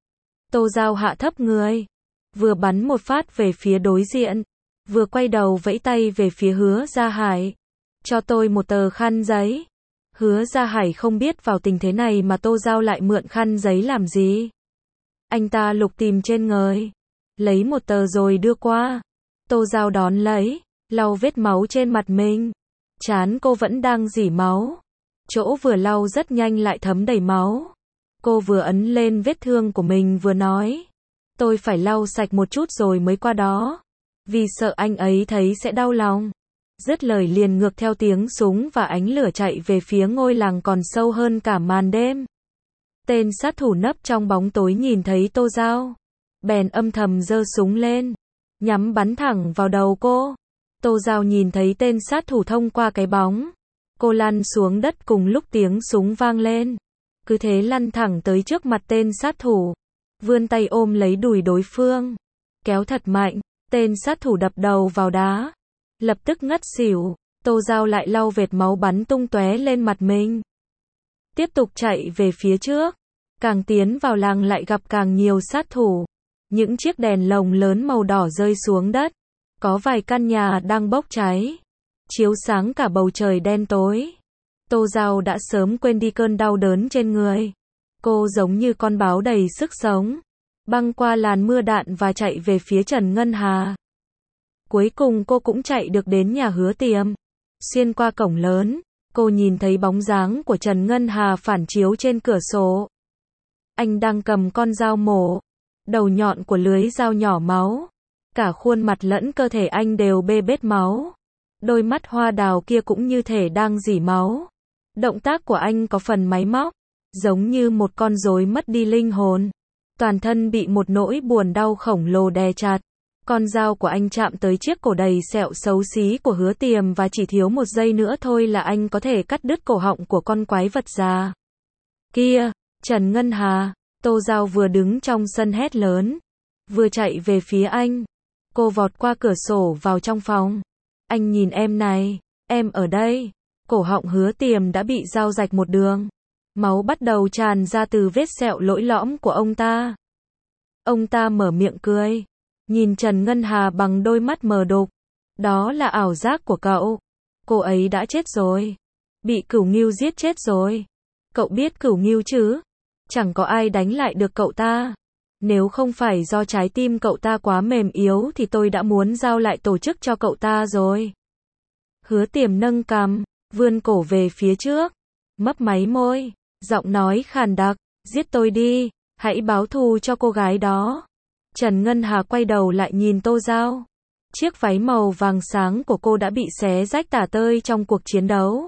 Tô Dao hạ thấp người, vừa bắn một phát về phía đối diện, vừa quay đầu vẫy tay về phía Hứa Gia Hải. Cho tôi một tờ khăn giấy. Hứa Gia Hải không biết vào tình thế này mà Tô Dao lại mượn khăn giấy làm gì. Anh ta lục tìm trên người, lấy một tờ rồi đưa qua. Tô Dao đón lấy, lau vết máu trên mặt mình. Trán cô vẫn đang rỉ máu. Chỗ vừa lau rất nhanh lại thấm đầy máu. Cô vừa ấn lên vết thương của mình vừa nói. Tôi phải lau sạch một chút rồi mới qua đó. Vì sợ anh ấy thấy sẽ đau lòng. Dứt lời liền ngược theo tiếng súng và ánh lửa chạy về phía ngôi làng còn sâu hơn cả màn đêm. Tên sát thủ nấp trong bóng tối nhìn thấy Tô Dao, bèn âm thầm giơ súng lên, nhắm bắn thẳng vào đầu cô. Tô Dao nhìn thấy tên sát thủ thông qua cái bóng. Cô lăn xuống đất cùng lúc tiếng súng vang lên. Cứ thế lăn thẳng tới trước mặt tên sát thủ. Vươn tay ôm lấy đùi đối phương. Kéo thật mạnh, tên sát thủ đập đầu vào đá. Lập tức ngất xỉu. Tô Dao lại lau vệt máu bắn tung tóe lên mặt mình. Tiếp tục chạy về phía trước. Càng tiến vào làng lại gặp càng nhiều sát thủ. Những chiếc đèn lồng lớn màu đỏ rơi xuống đất. Có vài căn nhà đang bốc cháy, chiếu sáng cả bầu trời đen tối. Tô Dao đã sớm quên đi cơn đau đớn trên người. Cô giống như con báo đầy sức sống, băng qua làn mưa đạn và chạy về phía Trần Ngân Hà. Cuối cùng cô cũng chạy được đến nhà Hứa Tiềm. Xuyên qua cổng lớn, cô nhìn thấy bóng dáng của Trần Ngân Hà phản chiếu trên cửa sổ. Anh đang cầm con dao mổ, đầu nhọn của lưới dao nhỏ máu. Cả khuôn mặt lẫn cơ thể anh đều bê bết máu. Đôi mắt hoa đào kia cũng như thể đang rỉ máu. Động tác của anh có phần máy móc, giống như một con rối mất đi linh hồn. Toàn thân bị một nỗi buồn đau khổng lồ đè chặt. Con dao của anh chạm tới chiếc cổ đầy sẹo xấu xí của Hứa Tiềm và chỉ thiếu một giây nữa thôi là anh có thể cắt đứt cổ họng của con quái vật già kia. Trần Ngân Hà, Tô Giao vừa đứng trong sân hét lớn, vừa chạy về phía anh. Cô vọt qua cửa sổ vào trong phòng. Anh nhìn em này, em ở đây. Cổ họng Hứa Tiềm đã bị dao rạch một đường. Máu bắt đầu tràn ra từ vết sẹo lỗi lõm của ông ta. Ông ta mở miệng cười, nhìn Trần Ngân Hà bằng đôi mắt mờ đục. Đó là ảo giác của cậu. Cô ấy đã chết rồi. Bị Cửu Ngưu giết chết rồi. Cậu biết Cửu Ngưu chứ? Chẳng có ai đánh lại được cậu ta. Nếu không phải do trái tim cậu ta quá mềm yếu thì tôi đã muốn giao lại tổ chức cho cậu ta rồi. Hứa Tiềm nâng cằm, vươn cổ về phía trước, mấp máy môi, giọng nói khàn đặc, giết tôi đi, hãy báo thù cho cô gái đó. Trần Ngân Hà quay đầu lại nhìn Tô Giao. Chiếc váy màu vàng sáng của cô đã bị xé rách tả tơi trong cuộc chiến đấu.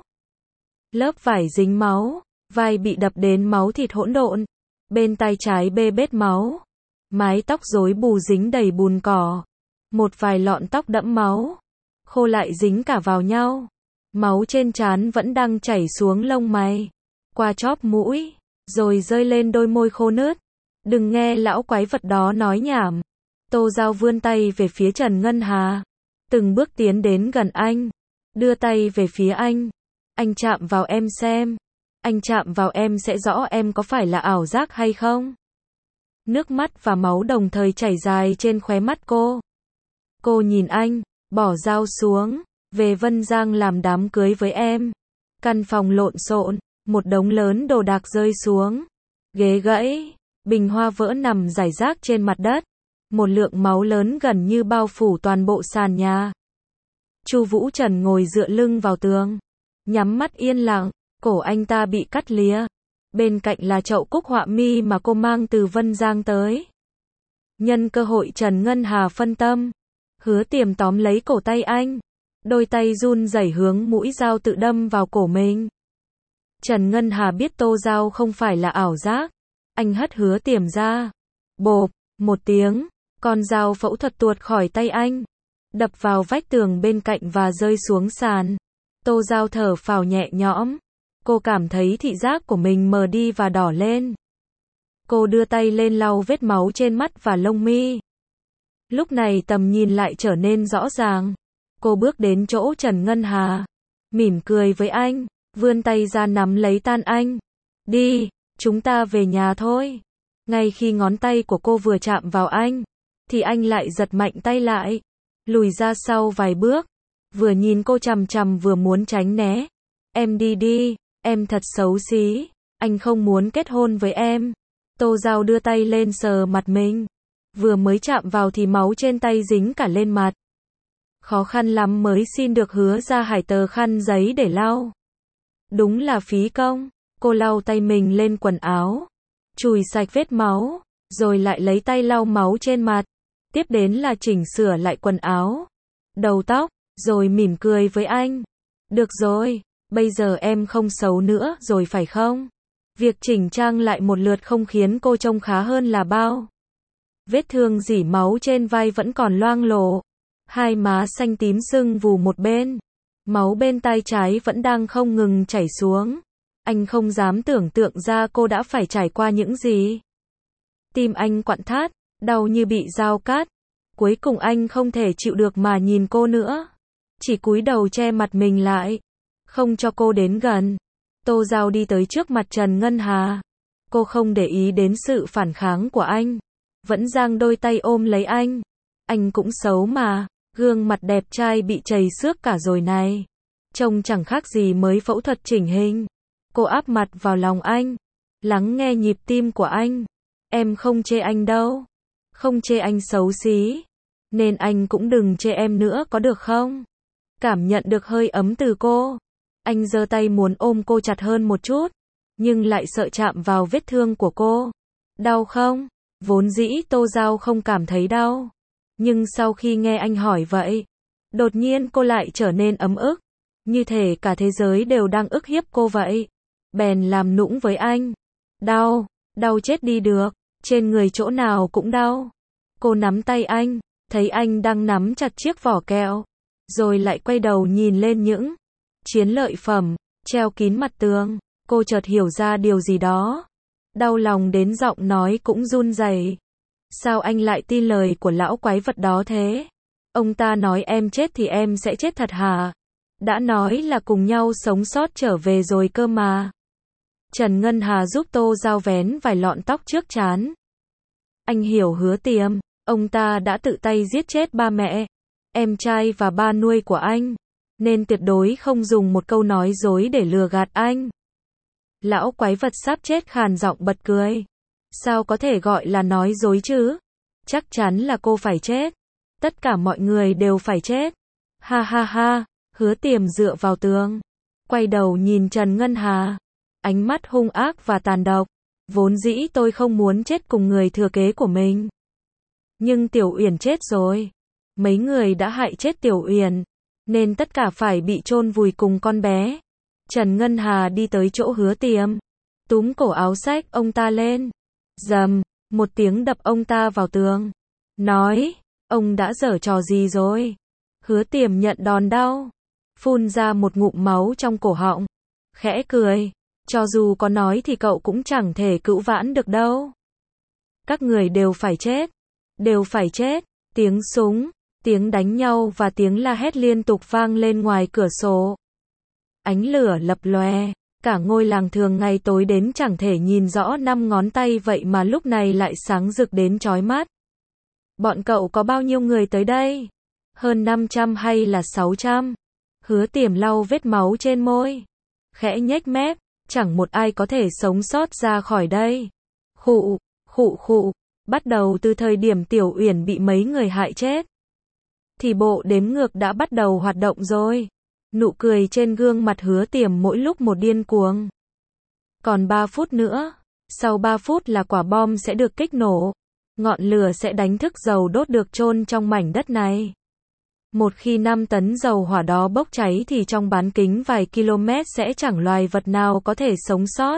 Lớp vải dính máu, vai bị đập đến máu thịt hỗn độn, bên tay trái bê bết máu, mái tóc rối bù dính đầy bùn cỏ, một vài lọn tóc đẫm máu, khô lại dính cả vào nhau. Máu trên trán vẫn đang chảy xuống lông mày, qua chóp mũi, rồi rơi lên đôi môi khô nứt. Đừng nghe lão quái vật đó nói nhảm. Tô Giao vươn tay về phía Trần Ngân Hà, từng bước tiến đến gần anh, đưa tay về phía anh. Anh chạm vào em xem. Anh chạm vào em sẽ rõ em có phải là ảo giác hay không. Nước mắt và máu đồng thời chảy dài trên khóe mắt cô. Cô nhìn anh, bỏ dao xuống, về Vân Giang làm đám cưới với em. Căn phòng lộn xộn, một đống lớn đồ đạc rơi xuống. Ghế gãy, bình hoa vỡ nằm rải rác trên mặt đất. Một lượng máu lớn gần như bao phủ toàn bộ sàn nhà. Chu Vũ Trần ngồi dựa lưng vào tường, nhắm mắt yên lặng, cổ anh ta bị cắt lìa. Bên cạnh là chậu cúc họa mi mà cô mang từ Vân Giang tới. Nhân cơ hội Trần Ngân Hà phân tâm, Hứa Tiềm tóm lấy cổ tay anh, đôi tay run rẩy hướng mũi dao tự đâm vào cổ mình. Trần Ngân Hà biết Tô Giao không phải là ảo giác, anh hất Hứa Tiềm ra. Bộp, một tiếng, con dao phẫu thuật tuột khỏi tay anh, đập vào vách tường bên cạnh và rơi xuống sàn. Tô Giao thở phào nhẹ nhõm. Cô cảm thấy thị giác của mình mờ đi và đỏ lên. Cô đưa tay lên lau vết máu trên mắt và lông mi. Lúc này tầm nhìn lại trở nên rõ ràng. Cô bước đến chỗ Trần Ngân Hà, mỉm cười với anh, vươn tay ra nắm lấy tay anh. Đi, chúng ta về nhà thôi. Ngay khi ngón tay của cô vừa chạm vào anh, thì anh lại giật mạnh tay lại, lùi ra sau vài bước, vừa nhìn cô chằm chằm vừa muốn tránh né. Em đi đi, em thật xấu xí, anh không muốn kết hôn với em. Tô Giao đưa tay lên sờ mặt mình, vừa mới chạm vào thì máu trên tay dính cả lên mặt. Khó khăn lắm mới xin được Hứa Gia Hải tờ khăn giấy để lau. Đúng là phí công. Cô lau tay mình lên quần áo, chùi sạch vết máu, rồi lại lấy tay lau máu trên mặt. Tiếp đến là chỉnh sửa lại quần áo, đầu tóc, rồi mỉm cười với anh. Được rồi, bây giờ em không xấu nữa rồi phải không? Việc chỉnh trang lại một lượt không khiến cô trông khá hơn là bao. Vết thương rỉ máu trên vai vẫn còn loang lổ, hai má xanh tím sưng vù một bên, máu bên tai trái vẫn đang không ngừng chảy xuống. Anh không dám tưởng tượng ra cô đã phải trải qua những gì. Tim anh quặn thắt, đau như bị dao cắt. Cuối cùng anh không thể chịu được mà nhìn cô nữa, chỉ cúi đầu che mặt mình lại, không cho cô đến gần. Tô Giao đi tới trước mặt Trần Ngân Hà. Cô không để ý đến sự phản kháng của anh, vẫn giang đôi tay ôm lấy anh. Anh cũng xấu mà, gương mặt đẹp trai bị trầy xước cả rồi này, trông chẳng khác gì mới phẫu thuật chỉnh hình. Cô áp mặt vào lòng anh, lắng nghe nhịp tim của anh. Em không chê anh đâu, không chê anh xấu xí, nên anh cũng đừng chê em nữa có được không? Cảm nhận được hơi ấm từ cô, anh giơ tay muốn ôm cô chặt hơn một chút, nhưng lại sợ chạm vào vết thương của cô. Đau không? Vốn dĩ Tô Giao không cảm thấy đau, Nhưng sau khi nghe anh hỏi vậy, đột nhiên cô lại trở nên ấm ức, như thể cả thế giới đều đang ức hiếp cô vậy. Bèn làm nũng với anh. Đau, đau chết đi được, trên người chỗ nào cũng đau. Cô nắm tay anh, thấy anh đang nắm chặt chiếc vỏ kẹo, rồi lại quay đầu nhìn lên những chiến lợi phẩm treo kín mặt tường. Cô chợt hiểu ra điều gì đó, đau lòng đến giọng nói cũng run rẩy. Sao anh lại tin lời của lão quái vật đó thế? Ông ta nói em chết thì em sẽ chết thật hả? Đã nói là cùng nhau sống sót trở về rồi cơ mà. Trần Ngân Hà giúp Tô Giao vén vài lọn tóc trước trán. Anh hiểu Hứa Tiềm, ông ta đã tự tay giết chết ba mẹ, em trai và ba nuôi của anh, nên tuyệt đối không dùng một câu nói dối để lừa gạt anh. Lão quái vật sắp chết khàn giọng bật cười. Sao có thể gọi là nói dối chứ? Chắc chắn là cô phải chết. Tất cả mọi người đều phải chết. Ha ha ha, Hứa Tiềm dựa vào tường, quay đầu nhìn Trần Ngân Hà, ánh mắt hung ác và tàn độc. Vốn dĩ tôi không muốn chết cùng người thừa kế của mình. Nhưng Tiểu Uyển chết rồi. Mấy người đã hại chết Tiểu Uyển, nên tất cả phải bị chôn vùi cùng con bé. Trần Ngân Hà đi tới chỗ Hứa Tiềm, túm cổ áo xách ông ta lên. Dầm, một tiếng đập ông ta vào tường. Nói, ông đã giở trò gì rồi? Hứa Tiềm nhận đòn đau, phun ra một ngụm máu trong cổ họng, khẽ cười. Cho dù có nói thì cậu cũng chẳng thể cứu vãn được đâu. Các người đều phải chết. Đều phải chết. Tiếng súng, tiếng đánh nhau và tiếng la hét liên tục vang lên ngoài cửa sổ. Ánh lửa lập lòe, cả ngôi làng thường ngày tối đến chẳng thể nhìn rõ năm ngón tay vậy mà lúc này lại sáng rực đến chói mắt. Bọn cậu có bao nhiêu người tới đây? Hơn năm trăm hay là sáu trăm? Hứa Tiềm lau vết máu trên môi, khẽ nhếch mép. Chẳng một ai có thể sống sót ra khỏi đây. Khụ, khụ khụ, bắt đầu từ thời điểm Tiểu Uyển bị mấy người hại chết, thì bộ đếm ngược đã bắt đầu hoạt động rồi. Nụ cười trên gương mặt Hứa Tiềm mỗi lúc một điên cuồng. Còn ba phút nữa, sau ba phút là quả bom sẽ được kích nổ. Ngọn lửa sẽ đánh thức dầu đốt được chôn trong mảnh đất này. Một khi năm tấn dầu hỏa đó bốc cháy thì trong bán kính vài km sẽ chẳng loài vật nào có thể sống sót.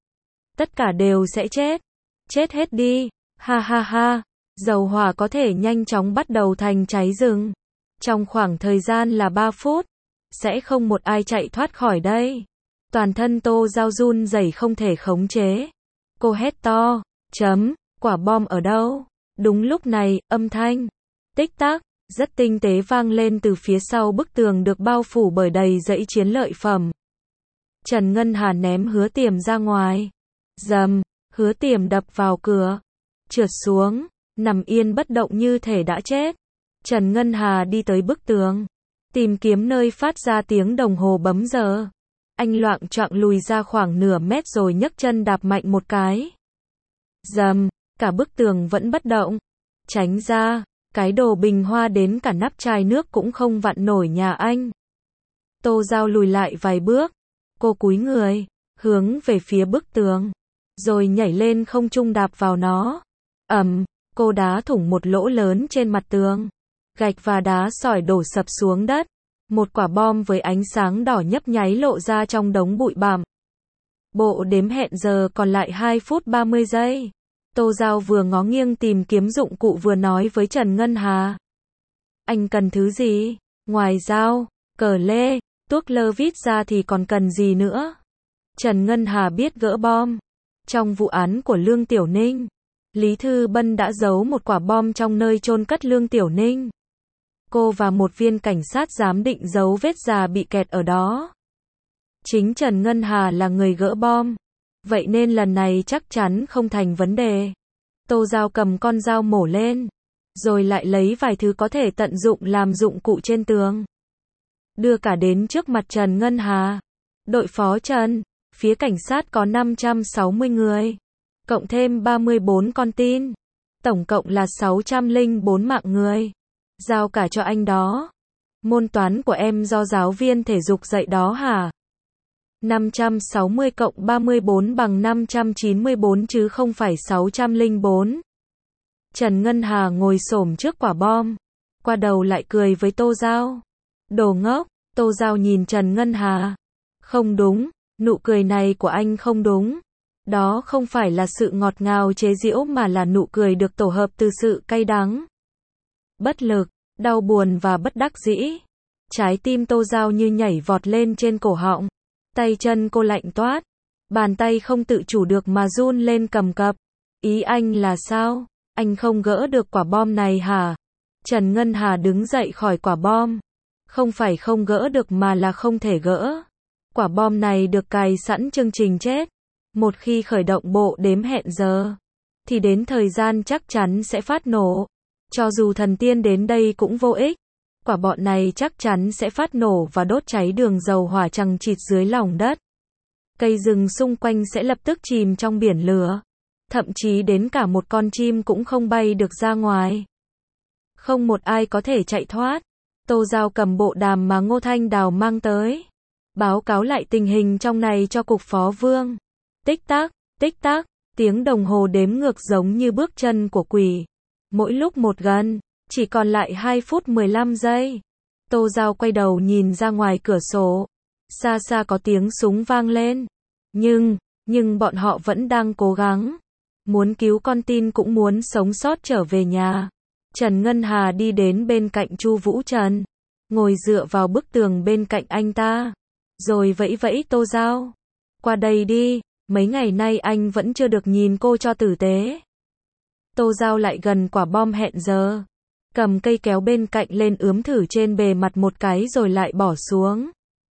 Tất cả đều sẽ chết. Chết hết đi. Ha ha ha. Dầu hỏa có thể nhanh chóng bắt đầu thành cháy rừng. Trong khoảng thời gian là ba phút, sẽ không một ai chạy thoát khỏi đây. Toàn thân Tô Giao run rẩy không thể khống chế. Cô hét to, chấm, quả bom ở đâu? Đúng lúc này, âm thanh tích tắc rất tinh tế vang lên từ phía sau bức tường được bao phủ bởi đầy dãy chiến lợi phẩm. Trần Ngân Hà ném Hứa Tiềm ra ngoài. Dầm, Hứa Tiềm đập vào cửa, trượt xuống, nằm yên bất động như thể đã chết. Trần Ngân Hà đi tới bức tường, tìm kiếm nơi phát ra tiếng đồng hồ bấm giờ. Anh loạng choạng lùi ra khoảng nửa mét rồi nhấc chân đạp mạnh một cái. Dầm, cả bức tường vẫn bất động. Tránh ra. Cái đồ bình hoa đến cả nắp chai nước cũng không vặn nổi nhà anh. Tô Giao lùi lại vài bước. Cô cúi người, hướng về phía bức tường, rồi nhảy lên không trung đạp vào nó. Ầm, cô đá thủng một lỗ lớn trên mặt tường. Gạch và đá sỏi đổ sập xuống đất. Một quả bom với ánh sáng đỏ nhấp nháy lộ ra trong đống bụi bặm. Bộ đếm hẹn giờ còn lại hai phút ba mươi giây. Tô Giao vừa ngó nghiêng tìm kiếm dụng cụ vừa nói với Trần Ngân Hà. Anh cần thứ gì? Ngoài dao, cờ lê, tuốc lơ vít ra thì còn cần gì nữa? Trần Ngân Hà biết gỡ bom. Trong vụ án của Lương Tiểu Ninh, Lý Thư Bân đã giấu một quả bom trong nơi chôn cất Lương Tiểu Ninh. Cô và một viên cảnh sát giám định dấu vết già bị kẹt ở đó. Chính Trần Ngân Hà là người gỡ bom. Vậy nên lần này chắc chắn không thành vấn đề. Tô Giao cầm con dao mổ lên, rồi lại lấy vài thứ có thể tận dụng làm dụng cụ trên tường, đưa cả đến trước mặt Trần Ngân Hà. Đội phó Trần, phía cảnh sát có năm trăm sáu mươi người, cộng thêm ba mươi bốn con tin, tổng cộng là sáu trăm lẻ bốn mạng người. Giao cả cho anh đó. Môn toán của em do giáo viên thể dục dạy đó hả? năm trăm sáu mươi cộng ba mươi bốn bằng năm trăm chín mươi bốn chứ không phải sáu trăm lẻ bốn. Trần Ngân Hà ngồi xổm trước quả bom, qua đầu lại cười với Tô Giao. Đồ ngốc, Tô Giao nhìn Trần Ngân Hà. Không đúng, nụ cười này của anh không đúng. Đó không phải là sự ngọt ngào chế giễu mà là nụ cười được tổ hợp từ sự cay đắng, bất lực, đau buồn và bất đắc dĩ. Trái tim Tô Giao như nhảy vọt lên trên cổ họng. Tay chân cô lạnh toát. Bàn tay không tự chủ được mà run lên cầm cập. Ý anh là sao? Anh không gỡ được quả bom này hả? Trần Ngân Hà đứng dậy khỏi quả bom. Không phải không gỡ được mà là không thể gỡ. Quả bom này được cài sẵn chương trình chết. Một khi khởi động bộ đếm hẹn giờ, thì đến thời gian chắc chắn sẽ phát nổ. Cho dù thần tiên đến đây cũng vô ích. Quả bom này chắc chắn sẽ phát nổ và đốt cháy đường dầu hỏa chằng chịt dưới lòng đất. Cây rừng xung quanh sẽ lập tức chìm trong biển lửa. Thậm chí đến cả một con chim cũng không bay được ra ngoài. Không một ai có thể chạy thoát. Tô Giao cầm bộ đàm mà Ngô Thanh Đào mang tới. Báo cáo lại tình hình trong này cho cục phó Vương. Tích tắc, tích tắc, tiếng đồng hồ đếm ngược giống như bước chân của quỷ. Mỗi lúc một gần, chỉ còn lại hai phút mười lăm giây. Tô Giao quay đầu nhìn ra ngoài cửa sổ. Xa xa có tiếng súng vang lên. Nhưng, nhưng bọn họ vẫn đang cố gắng. Muốn cứu con tin cũng muốn sống sót trở về nhà. Trần Ngân Hà đi đến bên cạnh Chu Vũ Trần. Ngồi dựa vào bức tường bên cạnh anh ta. Rồi vẫy vẫy Tô Giao. Qua đây đi, mấy ngày nay anh vẫn chưa được nhìn cô cho tử tế. Tô Giao lại gần quả bom hẹn giờ. Cầm cây kéo bên cạnh lên ướm thử trên bề mặt một cái rồi lại bỏ xuống.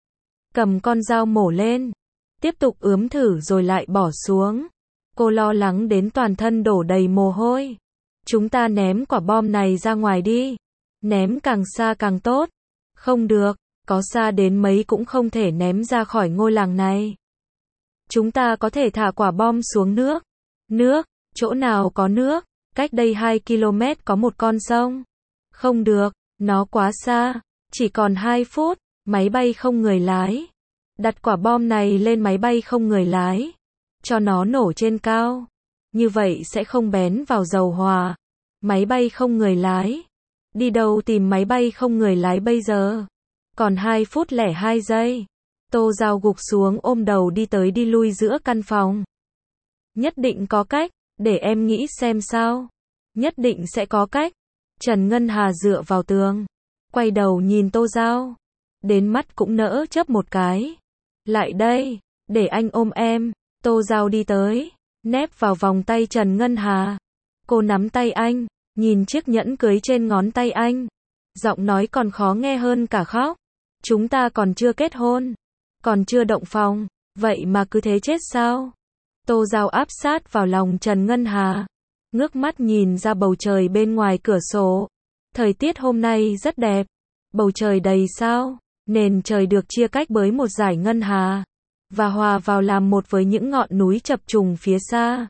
Cầm con dao mổ lên. Tiếp tục ướm thử rồi lại bỏ xuống. Cô lo lắng đến toàn thân đổ đầy mồ hôi. Chúng ta ném quả bom này ra ngoài đi. Ném càng xa càng tốt. Không được, có xa đến mấy cũng không thể ném ra khỏi ngôi làng này. Chúng ta có thể thả quả bom xuống nước. Nước, chỗ nào có nước? Cách đây hai ki lô mét có một con sông. Không được, nó quá xa. Chỉ còn hai phút, máy bay không người lái. Đặt quả bom này lên máy bay không người lái. Cho nó nổ trên cao. Như vậy sẽ không bén vào dầu hỏa. Máy bay không người lái. Đi đâu tìm máy bay không người lái bây giờ? Còn hai phút lẻ hai giây. Tô Giao gục xuống ôm đầu đi tới đi lui giữa căn phòng. Nhất định có cách, để em nghĩ xem sao. Nhất định sẽ có cách. Trần Ngân Hà dựa vào tường. Quay đầu nhìn Tô Giao. Đến mắt cũng nỡ chớp một cái. Lại đây, để anh ôm em. Tô Giao đi tới, nép vào vòng tay Trần Ngân Hà. Cô nắm tay anh, nhìn chiếc nhẫn cưới trên ngón tay anh. Giọng nói còn khó nghe hơn cả khóc. Chúng ta còn chưa kết hôn, còn chưa động phòng, vậy mà cứ thế chết sao? Tô Giao áp sát vào lòng Trần Ngân Hà, ngước mắt nhìn ra bầu trời bên ngoài cửa sổ. Thời tiết hôm nay rất đẹp, bầu trời đầy sao, nền trời được chia cách bởi một dải ngân hà, và hòa vào làm một với những ngọn núi chập trùng phía xa.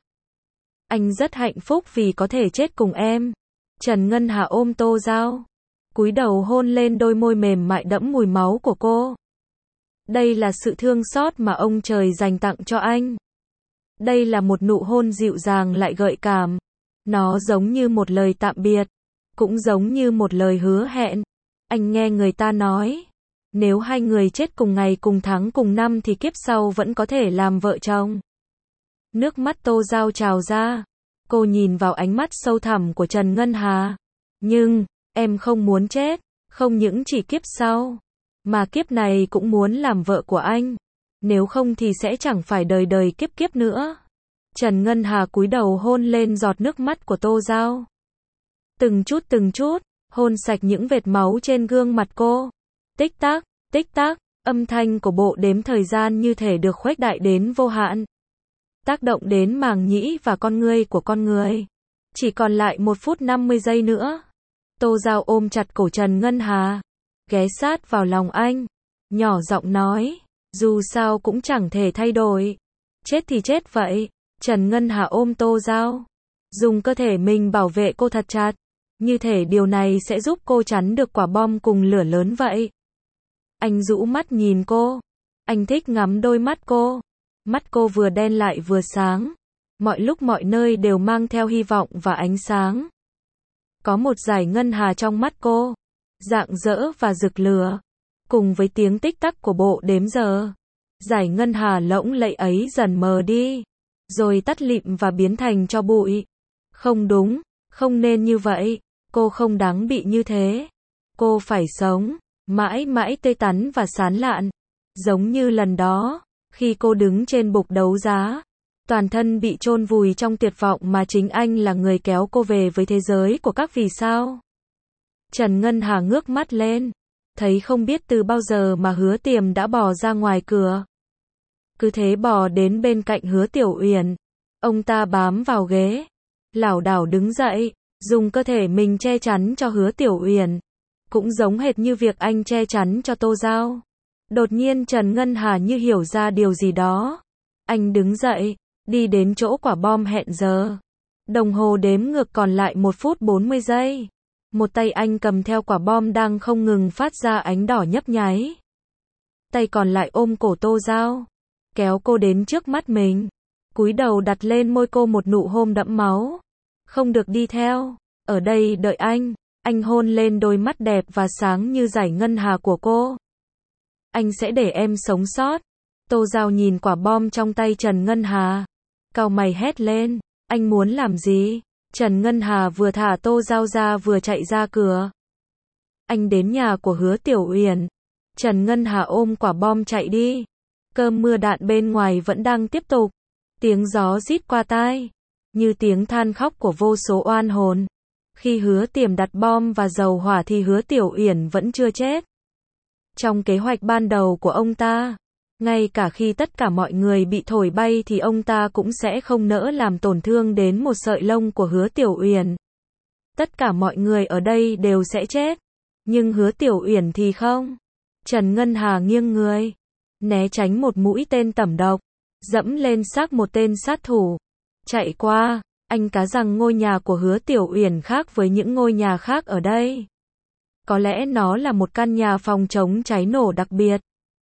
Anh rất hạnh phúc vì có thể chết cùng em. Trần Ngân Hà ôm Tô Giao, cúi đầu hôn lên đôi môi mềm mại đẫm mùi máu của cô. Đây là sự thương xót mà ông trời dành tặng cho anh. Đây là một nụ hôn dịu dàng lại gợi cảm. Nó giống như một lời tạm biệt, cũng giống như một lời hứa hẹn. Anh nghe người ta nói, nếu hai người chết cùng ngày cùng tháng cùng năm thì kiếp sau vẫn có thể làm vợ chồng. Nước mắt Tô Giao trào ra. Cô nhìn vào ánh mắt sâu thẳm của Trần Ngân Hà. Nhưng, em không muốn chết, không những chỉ kiếp sau, mà kiếp này cũng muốn làm vợ của anh. Nếu không thì sẽ chẳng phải đời đời kiếp kiếp nữa. Trần Ngân Hà cúi đầu hôn lên giọt nước mắt của Tô Giao. Từng chút từng chút, hôn sạch những vệt máu trên gương mặt cô. Tích tắc, tích tắc, âm thanh của bộ đếm thời gian như thể được khuếch đại đến vô hạn. Tác động đến màng nhĩ và con ngươi của con người. Chỉ còn lại một phút năm mươi giây nữa. Tô Giao ôm chặt cổ Trần Ngân Hà, ghé sát vào lòng anh, nhỏ giọng nói, dù sao cũng chẳng thể thay đổi. Chết thì chết vậy. Trần Ngân Hà ôm Tô Giao, dùng cơ thể mình bảo vệ cô thật chặt. Như thể điều này sẽ giúp cô chắn được quả bom cùng lửa lớn vậy. Anh rũ mắt nhìn cô. Anh thích ngắm đôi mắt cô. Mắt cô vừa đen lại vừa sáng. Mọi lúc mọi nơi đều mang theo hy vọng và ánh sáng. Có một dải ngân hà trong mắt cô, rạng rỡ và rực lửa. Cùng với tiếng tích tắc của bộ đếm giờ, dải ngân hà lộng lẫy ấy dần mờ đi, rồi tắt lịm và biến thành tro bụi. Không đúng, không nên như vậy, cô không đáng bị như thế. Cô phải sống, mãi mãi tươi tắn và sáng lạn. Giống như lần đó, khi cô đứng trên bục đấu giá, toàn thân bị chôn vùi trong tuyệt vọng mà chính anh là người kéo cô về với thế giới của các vì sao. Trần Ngân Hà ngước mắt lên, thấy không biết từ bao giờ mà Hứa Tiềm đã bò ra ngoài cửa. Cứ thế bò đến bên cạnh Hứa Tiểu Uyển. Ông ta bám vào ghế, lảo đảo đứng dậy, dùng cơ thể mình che chắn cho Hứa Tiểu Uyển. Cũng giống hệt như việc anh che chắn cho Tô Giao. Đột nhiên Trần Ngân Hà như hiểu ra điều gì đó. Anh đứng dậy, đi đến chỗ quả bom hẹn giờ. Đồng hồ đếm ngược còn lại một phút bốn mươi giây. Một tay anh cầm theo quả bom đang không ngừng phát ra ánh đỏ nhấp nháy. Tay còn lại ôm cổ Tô Giao, kéo cô đến trước mắt mình, cúi đầu đặt lên môi cô một nụ hôn đẫm máu. Không được đi theo, ở đây đợi anh. Anh hôn lên đôi mắt đẹp và sáng như dải ngân hà của cô. Anh sẽ để em sống sót. Tô Giao nhìn quả bom trong tay Trần Ngân Hà, cau mày hét lên. Anh muốn làm gì? Trần Ngân Hà vừa thả Tô Giao ra vừa chạy ra cửa. Anh đến nhà của Hứa Tiểu Uyển. Trần Ngân Hà ôm quả bom chạy đi. Cơn mưa đạn bên ngoài vẫn đang tiếp tục. Tiếng gió rít qua tai, như tiếng than khóc của vô số oan hồn. Khi Hứa Tiềm đặt bom và dầu hỏa thì Hứa Tiểu Uyển vẫn chưa chết. Trong kế hoạch ban đầu của ông ta, ngay cả khi tất cả mọi người bị thổi bay thì ông ta cũng sẽ không nỡ làm tổn thương đến một sợi lông của Hứa Tiểu Uyển. Tất cả mọi người ở đây đều sẽ chết, nhưng Hứa Tiểu Uyển thì không. Trần Ngân Hà nghiêng người, né tránh một mũi tên tẩm độc, dẫm lên xác một tên sát thủ, chạy qua. Anh cá rằng ngôi nhà của Hứa Tiểu Uyển khác với những ngôi nhà khác ở đây. Có lẽ nó là một căn nhà phòng chống cháy nổ đặc biệt,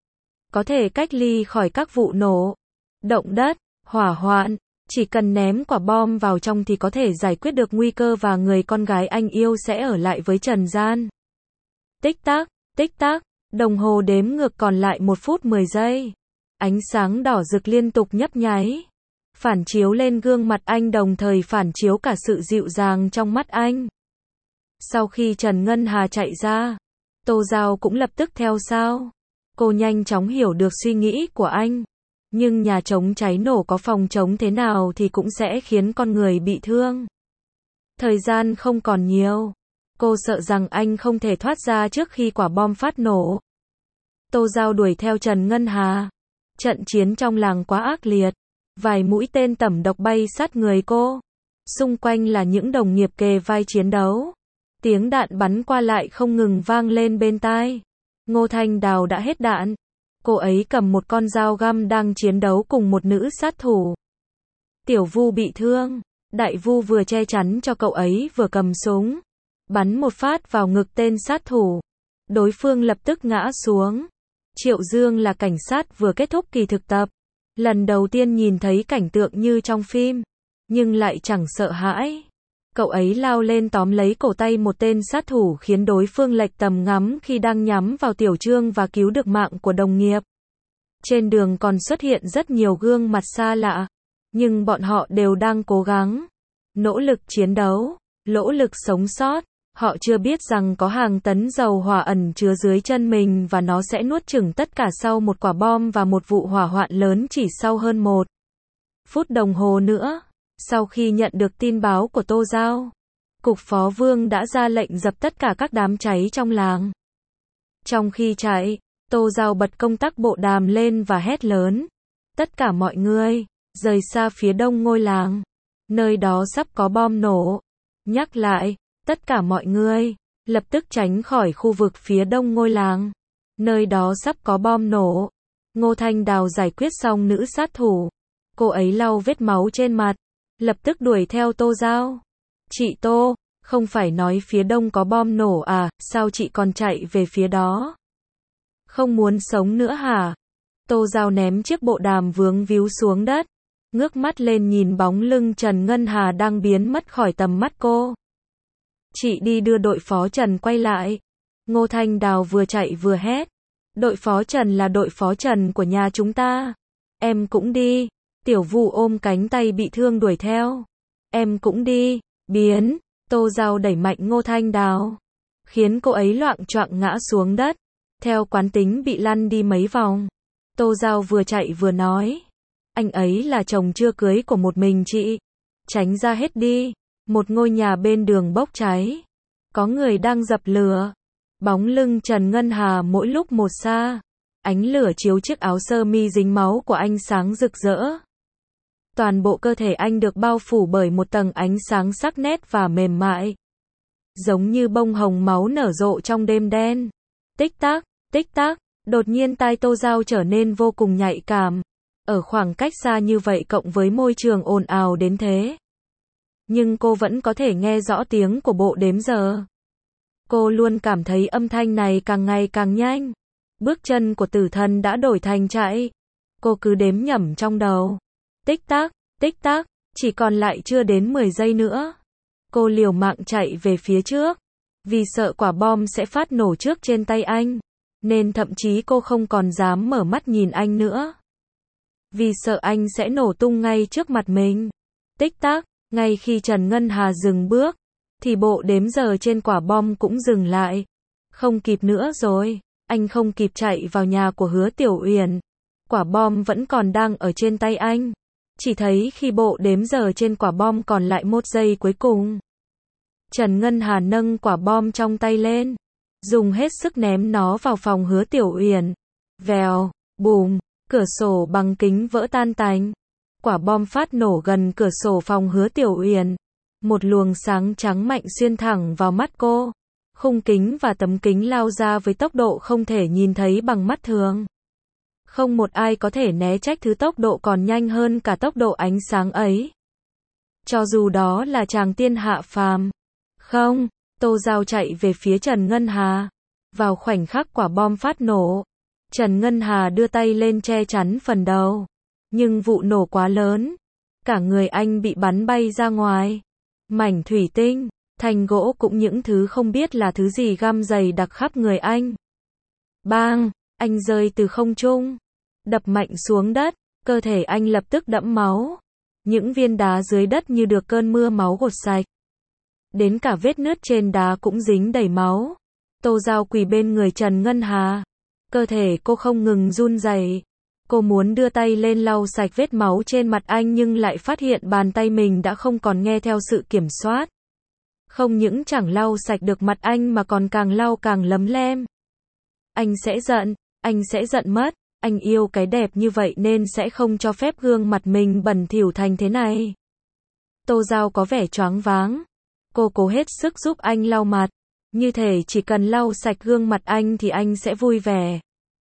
có thể cách ly khỏi các vụ nổ, động đất, hỏa hoạn. Chỉ cần ném quả bom vào trong thì có thể giải quyết được nguy cơ và người con gái anh yêu sẽ ở lại với trần gian. Tích tắc, tích tắc, đồng hồ đếm ngược còn lại một phút mười giây. Ánh sáng đỏ rực liên tục nhấp nháy, phản chiếu lên gương mặt anh, đồng thời phản chiếu cả sự dịu dàng trong mắt anh. Sau khi Trần Ngân Hà chạy ra, Tô Giao cũng lập tức theo sau. Cô nhanh chóng hiểu được suy nghĩ của anh. Nhưng nhà chống cháy nổ có phòng chống thế nào thì cũng sẽ khiến con người bị thương. Thời gian không còn nhiều. Cô sợ rằng anh không thể thoát ra trước khi quả bom phát nổ. Tô Giao đuổi theo Trần Ngân Hà. Trận chiến trong làng quá ác liệt. Vài mũi tên tẩm độc bay sát người cô. Xung quanh là những đồng nghiệp kề vai chiến đấu. Tiếng đạn bắn qua lại không ngừng vang lên bên tai. Ngô Thanh Đào đã hết đạn. Cô ấy cầm một con dao găm đang chiến đấu cùng một nữ sát thủ. Tiểu Vu bị thương. Đại Vu vừa che chắn cho cậu ấy vừa cầm súng, bắn một phát vào ngực tên sát thủ. Đối phương lập tức ngã xuống. Triệu Dương là cảnh sát vừa kết thúc kỳ thực tập. Lần đầu tiên nhìn thấy cảnh tượng như trong phim, nhưng lại chẳng sợ hãi. Cậu ấy lao lên tóm lấy cổ tay một tên sát thủ khiến đối phương lệch tầm ngắm khi đang nhắm vào Tiểu Trương và cứu được mạng của đồng nghiệp. Trên đường còn xuất hiện rất nhiều gương mặt xa lạ, nhưng bọn họ đều đang cố gắng, nỗ lực chiến đấu, nỗ lực sống sót. Họ chưa biết rằng có hàng tấn dầu hỏa ẩn chứa dưới chân mình và nó sẽ nuốt chửng tất cả sau một quả bom và một vụ hỏa hoạn lớn chỉ sau hơn một phút đồng hồ nữa. Sau khi nhận được tin báo của Tô Giao, Cục Phó Vương đã ra lệnh dập tất cả các đám cháy trong làng. Trong khi chạy, Tô Giao bật công tắc bộ đàm lên và hét lớn. Tất cả mọi người, rời xa phía đông ngôi làng. Nơi đó sắp có bom nổ. Nhắc lại, tất cả mọi người, lập tức tránh khỏi khu vực phía đông ngôi làng. Nơi đó sắp có bom nổ. Ngô Thanh Đào giải quyết xong nữ sát thủ. Cô ấy lau vết máu trên mặt, lập tức đuổi theo Tô Giao. Chị Tô, không phải nói phía đông có bom nổ à, sao chị còn chạy về phía đó? Không muốn sống nữa hả? Tô Giao ném chiếc bộ đàm vướng víu xuống đất, ngước mắt lên nhìn bóng lưng Trần Ngân Hà đang biến mất khỏi tầm mắt cô. Chị đi đưa đội phó Trần quay lại. Ngô Thanh Đào vừa chạy vừa hét. Đội phó Trần là đội phó Trần của nhà chúng ta. Em cũng đi. Tiểu Vũ ôm cánh tay bị thương đuổi theo. Em cũng đi. Biến. Tô Giao đẩy mạnh Ngô Thanh Đào, khiến cô ấy loạng choạng ngã xuống đất. Theo quán tính bị lăn đi mấy vòng. Tô Giao vừa chạy vừa nói. Anh ấy là chồng chưa cưới của một mình chị. Tránh ra hết đi. Một ngôi nhà bên đường bốc cháy. Có người đang dập lửa. Bóng lưng Trần Ngân Hà mỗi lúc một xa. Ánh lửa chiếu chiếc áo sơ mi dính máu của anh sáng rực rỡ. Toàn bộ cơ thể anh được bao phủ bởi một tầng ánh sáng sắc nét và mềm mại. Giống như bông hồng máu nở rộ trong đêm đen. Tích tắc, tích tắc, đột nhiên tai Tô Giao trở nên vô cùng nhạy cảm. Ở khoảng cách xa như vậy cộng với môi trường ồn ào đến thế. Nhưng cô vẫn có thể nghe rõ tiếng của bộ đếm giờ. Cô luôn cảm thấy âm thanh này càng ngày càng nhanh. Bước chân của tử thần đã đổi thành chạy. Cô cứ đếm nhẩm trong đầu. Tích tắc, tích tắc, chỉ còn lại chưa đến mười giây nữa. Cô liều mạng chạy về phía trước. Vì sợ quả bom sẽ phát nổ trước trên tay anh. Nên thậm chí cô không còn dám mở mắt nhìn anh nữa. Vì sợ anh sẽ nổ tung ngay trước mặt mình. Tích tắc, ngay khi Trần Ngân Hà dừng bước, thì bộ đếm giờ trên quả bom cũng dừng lại. Không kịp nữa rồi, anh không kịp chạy vào nhà của Hứa Tiểu Uyển. Quả bom vẫn còn đang ở trên tay anh. Chỉ thấy khi bộ đếm giờ trên quả bom còn lại một giây cuối cùng. Trần Ngân Hà nâng quả bom trong tay lên, dùng hết sức ném nó vào phòng Hứa Tiểu Uyển. Vèo, bùm, cửa sổ bằng kính vỡ tan tành. Quả bom phát nổ gần cửa sổ phòng Hứa Tiểu Uyển. Một luồng sáng trắng mạnh xuyên thẳng vào mắt cô. Khung kính và tấm kính lao ra với tốc độ không thể nhìn thấy bằng mắt thường. Không một ai có thể né trách thứ tốc độ còn nhanh hơn cả tốc độ ánh sáng ấy. Cho dù đó là chàng tiên hạ phàm. Không, Tô Giao chạy về phía Trần Ngân Hà. Vào khoảnh khắc quả bom phát nổ, Trần Ngân Hà đưa tay lên che chắn phần đầu. Nhưng vụ nổ quá lớn. Cả người anh bị bắn bay ra ngoài. Mảnh thủy tinh, thành gỗ cũng những thứ không biết là thứ gì găm dày đặc khắp người anh. Bang, anh rơi từ không trung. Đập mạnh xuống đất, cơ thể anh lập tức đẫm máu. Những viên đá dưới đất như được cơn mưa máu gột sạch. Đến cả vết nứt trên đá cũng dính đầy máu. Tô Giao quỳ bên người Trần Ngân Hà. Cơ thể cô không ngừng run rẩy. Cô muốn đưa tay lên lau sạch vết máu trên mặt anh nhưng lại phát hiện bàn tay mình đã không còn nghe theo sự kiểm soát. Không những chẳng lau sạch được mặt anh mà còn càng lau càng lấm lem. Anh sẽ giận, anh sẽ giận mất. Anh yêu cái đẹp như vậy nên sẽ không cho phép gương mặt mình bẩn thỉu thành thế này. Tô Giao có vẻ choáng váng. Cô cố hết sức giúp anh lau mặt. Như thể chỉ cần lau sạch gương mặt anh thì anh sẽ vui vẻ.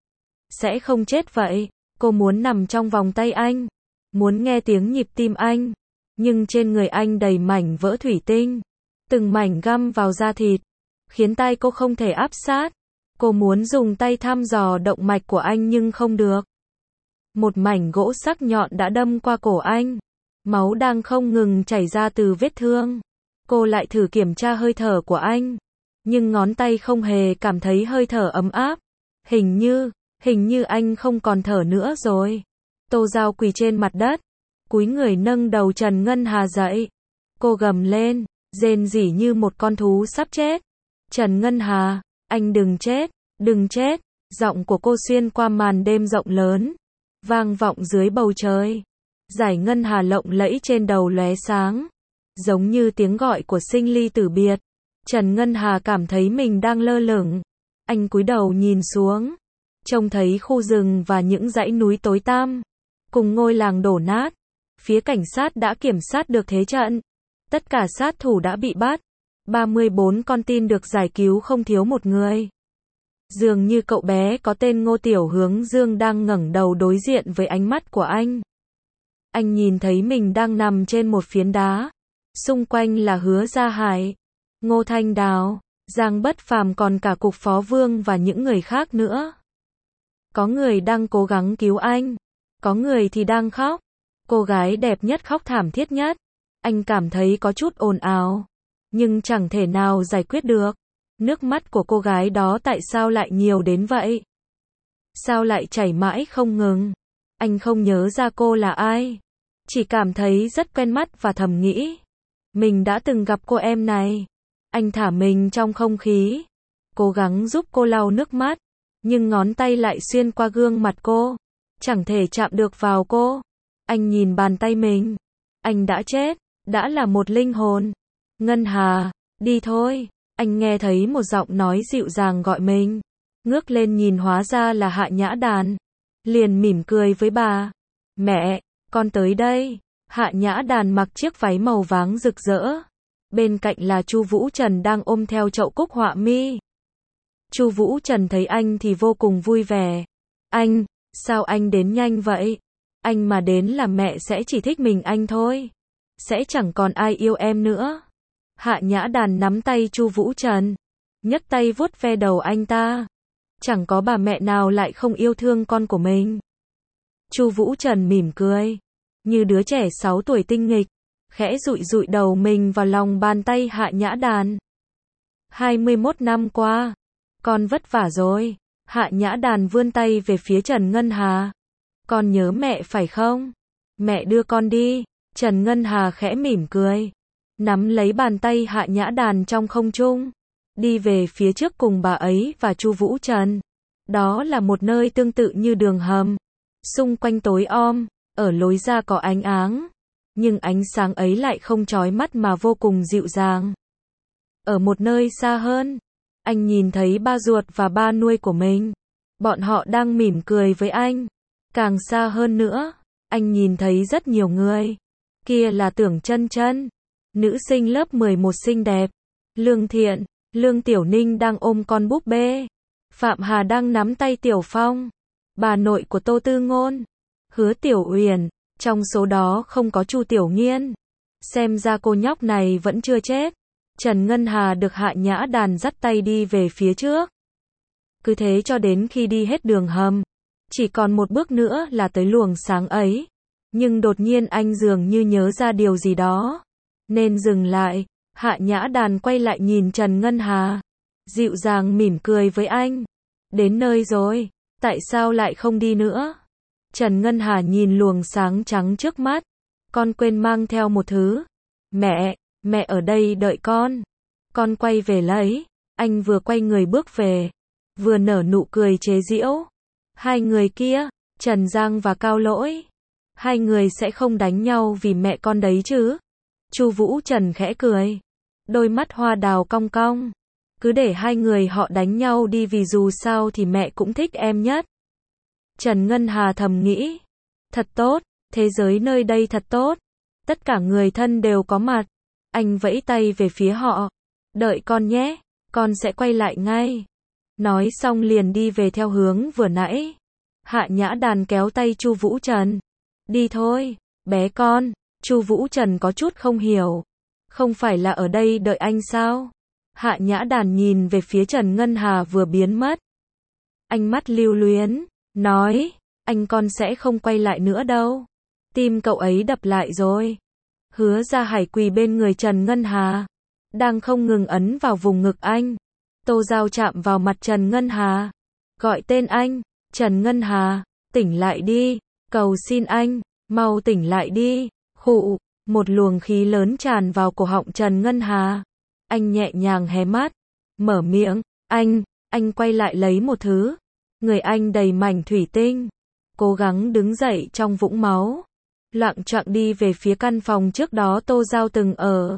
Sẽ không chết vậy. Cô muốn nằm trong vòng tay anh. Muốn nghe tiếng nhịp tim anh. Nhưng trên người anh đầy mảnh vỡ thủy tinh. Từng mảnh găm vào da thịt. Khiến tay cô không thể áp sát. Cô muốn dùng tay thăm dò động mạch của anh nhưng không được. Một mảnh gỗ sắc nhọn đã đâm qua cổ anh. Máu đang không ngừng chảy ra từ vết thương. Cô lại thử kiểm tra hơi thở của anh. Nhưng ngón tay không hề cảm thấy hơi thở ấm áp. Hình như, hình như anh không còn thở nữa rồi. Tô Giao quỳ trên mặt đất. Cúi người nâng đầu Trần Ngân Hà dậy. Cô gầm lên, rên rỉ như một con thú sắp chết. Trần Ngân Hà, anh đừng chết, đừng chết. Giọng của cô xuyên qua màn đêm rộng lớn. Vang vọng dưới bầu trời. Dải ngân hà lộng lẫy trên đầu lóe sáng. Giống như tiếng gọi của sinh ly tử biệt. Trần Ngân Hà cảm thấy mình đang lơ lửng. Anh cúi đầu nhìn xuống. Trông thấy khu rừng và những dãy núi tối tăm. Cùng ngôi làng đổ nát. Phía cảnh sát đã kiểm soát được thế trận. Tất cả sát thủ đã bị bắt. ba mươi bốn con tin được giải cứu không thiếu một người. Dường như cậu bé có tên Ngô Tiểu Hướng Dương đang ngẩng đầu đối diện với ánh mắt của anh. Anh nhìn thấy mình đang nằm trên một phiến đá. Xung quanh là Hứa Gia Hải, Ngô Thanh Đào, Giang Bất Phàm còn cả Cục Phó Vương và những người khác nữa. Có người đang cố gắng cứu anh. Có người thì đang khóc. Cô gái đẹp nhất khóc thảm thiết nhất. Anh cảm thấy có chút ồn ào. nhưng chẳng thể nào giải quyết được. Nước mắt của cô gái đó tại sao lại nhiều đến vậy? Sao lại chảy mãi không ngừng? Anh không nhớ ra cô là ai. Chỉ cảm thấy rất quen mắt và thầm nghĩ. Mình đã từng gặp cô em này. Anh thả mình trong không khí. Cố gắng giúp cô lau nước mắt. Nhưng ngón tay lại xuyên qua gương mặt cô. Chẳng thể chạm được vào cô. Anh nhìn bàn tay mình. Anh đã chết. Đã là một linh hồn. Ngân Hà, đi thôi. Anh nghe thấy một giọng nói dịu dàng gọi mình. Ngước lên nhìn hóa ra là Hạ Nhã Đàn. Liền mỉm cười với bà. Mẹ, con tới đây. Hạ Nhã Đàn mặc chiếc váy màu vàng rực rỡ. Bên cạnh là Chu Vũ Trần đang ôm theo chậu cúc họa mi. Chu Vũ Trần thấy anh thì vô cùng vui vẻ. Anh, sao anh đến nhanh vậy? Anh mà đến là mẹ sẽ chỉ thích mình anh thôi. Sẽ chẳng còn ai yêu em nữa. Hạ Nhã Đàn nắm tay Chu Vũ Trần. Nhấc tay vuốt ve đầu anh ta. Chẳng có bà mẹ nào lại không yêu thương con của mình. Chu Vũ Trần mỉm cười. Như đứa trẻ sáu tuổi tinh nghịch. Khẽ dụi dụi đầu mình vào lòng bàn tay Hạ Nhã Đàn. hai mươi mốt năm qua. Con vất vả rồi. Hạ Nhã Đàn vươn tay về phía Trần Ngân Hà. Con nhớ mẹ phải không? Mẹ đưa con đi. Trần Ngân Hà khẽ mỉm cười. Nắm lấy bàn tay Hạ Nhã Đàn trong không trung. Đi về phía trước cùng bà ấy và Chu Vũ Trần. Đó là một nơi tương tự như đường hầm. Xung quanh tối om. Ở lối ra có ánh áng. Nhưng ánh sáng ấy lại không chói mắt mà vô cùng dịu dàng. Ở một nơi xa hơn. Anh nhìn thấy ba ruột và ba nuôi của mình. Bọn họ đang mỉm cười với anh. Càng xa hơn nữa. Anh nhìn thấy rất nhiều người. Kia là Tưởng Chân Chân. Nữ sinh lớp mười một xinh đẹp. Lương Thiện. Lương Tiểu Ninh đang ôm con búp bê. Phạm Hà đang nắm tay Tiểu Phong. Bà nội của Tô Tư Ngôn. Hứa Tiểu Uyển. Trong số đó không có Chu Tiểu Nghiên. Xem ra cô nhóc này vẫn chưa chết. Trần Ngân Hà được Hạ Nhã Đàn dắt tay đi về phía trước. Cứ thế cho đến khi đi hết đường hầm. Chỉ còn một bước nữa là tới luồng sáng ấy. Nhưng đột nhiên anh dường như nhớ ra điều gì đó. Nên dừng lại. Hạ Nhã Đàn quay lại nhìn Trần Ngân Hà. Dịu dàng mỉm cười với anh. Đến nơi rồi. Tại sao lại không đi nữa? Trần Ngân Hà nhìn luồng sáng trắng trước mắt. Con quên mang theo một thứ. Mẹ, mẹ ở đây đợi con. Con quay về lấy. Anh vừa quay người bước về. Vừa nở nụ cười chế giễu. Hai người kia, Trần Giang và Cao Lỗi. Hai người sẽ không đánh nhau vì mẹ con đấy chứ? Chu Vũ Trần khẽ cười. Đôi mắt hoa đào cong cong. Cứ để hai người họ đánh nhau đi vì dù sao thì mẹ cũng thích em nhất. Trần Ngân Hà thầm nghĩ. Thật tốt, thế giới nơi đây thật tốt. Tất cả người thân đều có mặt. Anh vẫy tay về phía họ. Đợi con nhé, con sẽ quay lại ngay. Nói xong liền đi về theo hướng vừa nãy. Hạ Nhã Đàn kéo tay Chu Vũ Trần. Đi thôi, bé con. Chu Vũ Trần có chút không hiểu. Không phải là ở đây đợi anh sao? Hạ Nhã Đàn nhìn về phía Trần Ngân Hà vừa biến mất. Ánh mắt lưu luyến, nói, anh con sẽ không quay lại nữa đâu. Tim cậu ấy đập lại rồi. Hứa Gia Hải quỳ bên người Trần Ngân Hà. Đang không ngừng ấn vào vùng ngực anh. Tô Giao chạm vào mặt Trần Ngân Hà. Gọi tên anh. Trần Ngân Hà, tỉnh lại đi. Cầu xin anh, mau tỉnh lại đi. Khụ, một luồng khí lớn tràn vào cổ họng Trần Ngân Hà. Anh nhẹ nhàng hé mắt. Mở miệng, anh, anh quay lại lấy một thứ. Người anh đầy mảnh thủy tinh. Cố gắng đứng dậy trong vũng máu. Loạng choạng đi về phía căn phòng trước đó Tô Giao từng ở.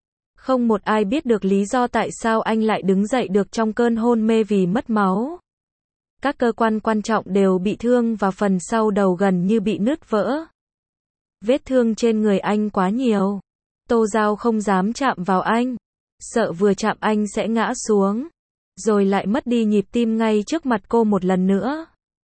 Không một ai biết được lý do tại sao anh lại đứng dậy được trong cơn hôn mê vì mất máu. Các cơ quan quan trọng đều bị thương và phần sau đầu gần như bị nứt vỡ. Vết thương trên người anh quá nhiều. Tô Giao không dám chạm vào anh. Sợ vừa chạm anh sẽ ngã xuống. Rồi lại mất đi nhịp tim ngay trước mặt cô một lần nữa.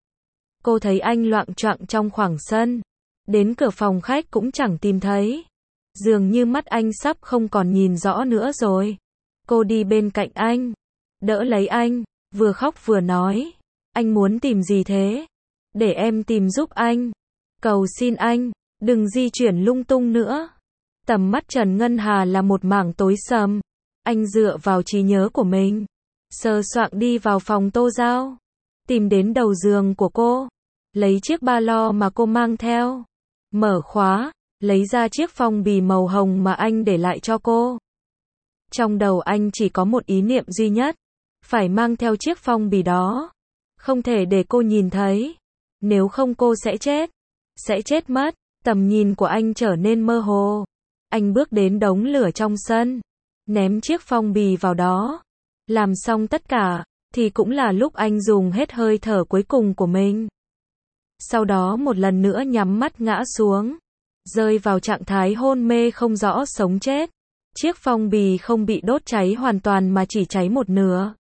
Cô thấy anh loạng choạng trong khoảng sân. Đến cửa phòng khách cũng chẳng tìm thấy. Dường như mắt anh sắp không còn nhìn rõ nữa rồi. Cô đi bên cạnh anh. Đỡ lấy anh. Vừa khóc vừa nói. Anh muốn tìm gì thế? Để em tìm giúp anh. Cầu xin anh. Đừng di chuyển lung tung nữa. Tầm mắt Trần Ngân Hà là một mảng tối sầm. Anh dựa vào trí nhớ của mình, sờ soạng đi vào phòng Tô Giao, tìm đến đầu giường của cô, lấy chiếc ba lô mà cô mang theo, mở khóa, lấy ra chiếc phong bì màu hồng mà anh để lại cho cô. Trong đầu anh chỉ có một ý niệm duy nhất, phải mang theo chiếc phong bì đó, không thể để cô nhìn thấy, nếu không cô sẽ chết, sẽ chết mất. Tầm nhìn của anh trở nên mơ hồ. Anh bước đến đống lửa trong sân, ném chiếc phong bì vào đó. Làm xong tất cả, thì cũng là lúc anh dùng hết hơi thở cuối cùng của mình. Sau đó một lần nữa nhắm mắt ngã xuống, rơi vào trạng thái hôn mê không rõ sống chết. Chiếc phong bì không bị đốt cháy hoàn toàn mà chỉ cháy một nửa.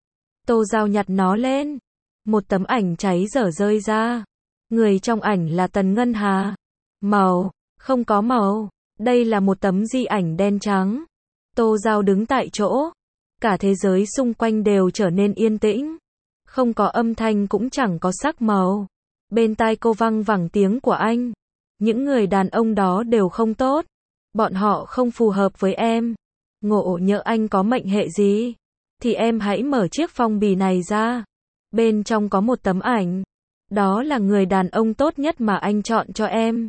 Tô Giao nhặt nó lên, một tấm ảnh cháy dở rơi ra. Người trong ảnh là Tần Ngân Hà. Màu, không có màu. Đây là một tấm di ảnh đen trắng. Tô Giao đứng tại chỗ. Cả thế giới xung quanh đều trở nên yên tĩnh. Không có âm thanh cũng chẳng có sắc màu. Bên tai cô văng vẳng tiếng của anh. Những người đàn ông đó đều không tốt. Bọn họ không phù hợp với em. Ngộ nhỡ anh có mệnh hệ gì, thì em hãy mở chiếc phong bì này ra. Bên trong có một tấm ảnh. Đó là người đàn ông tốt nhất mà anh chọn cho em.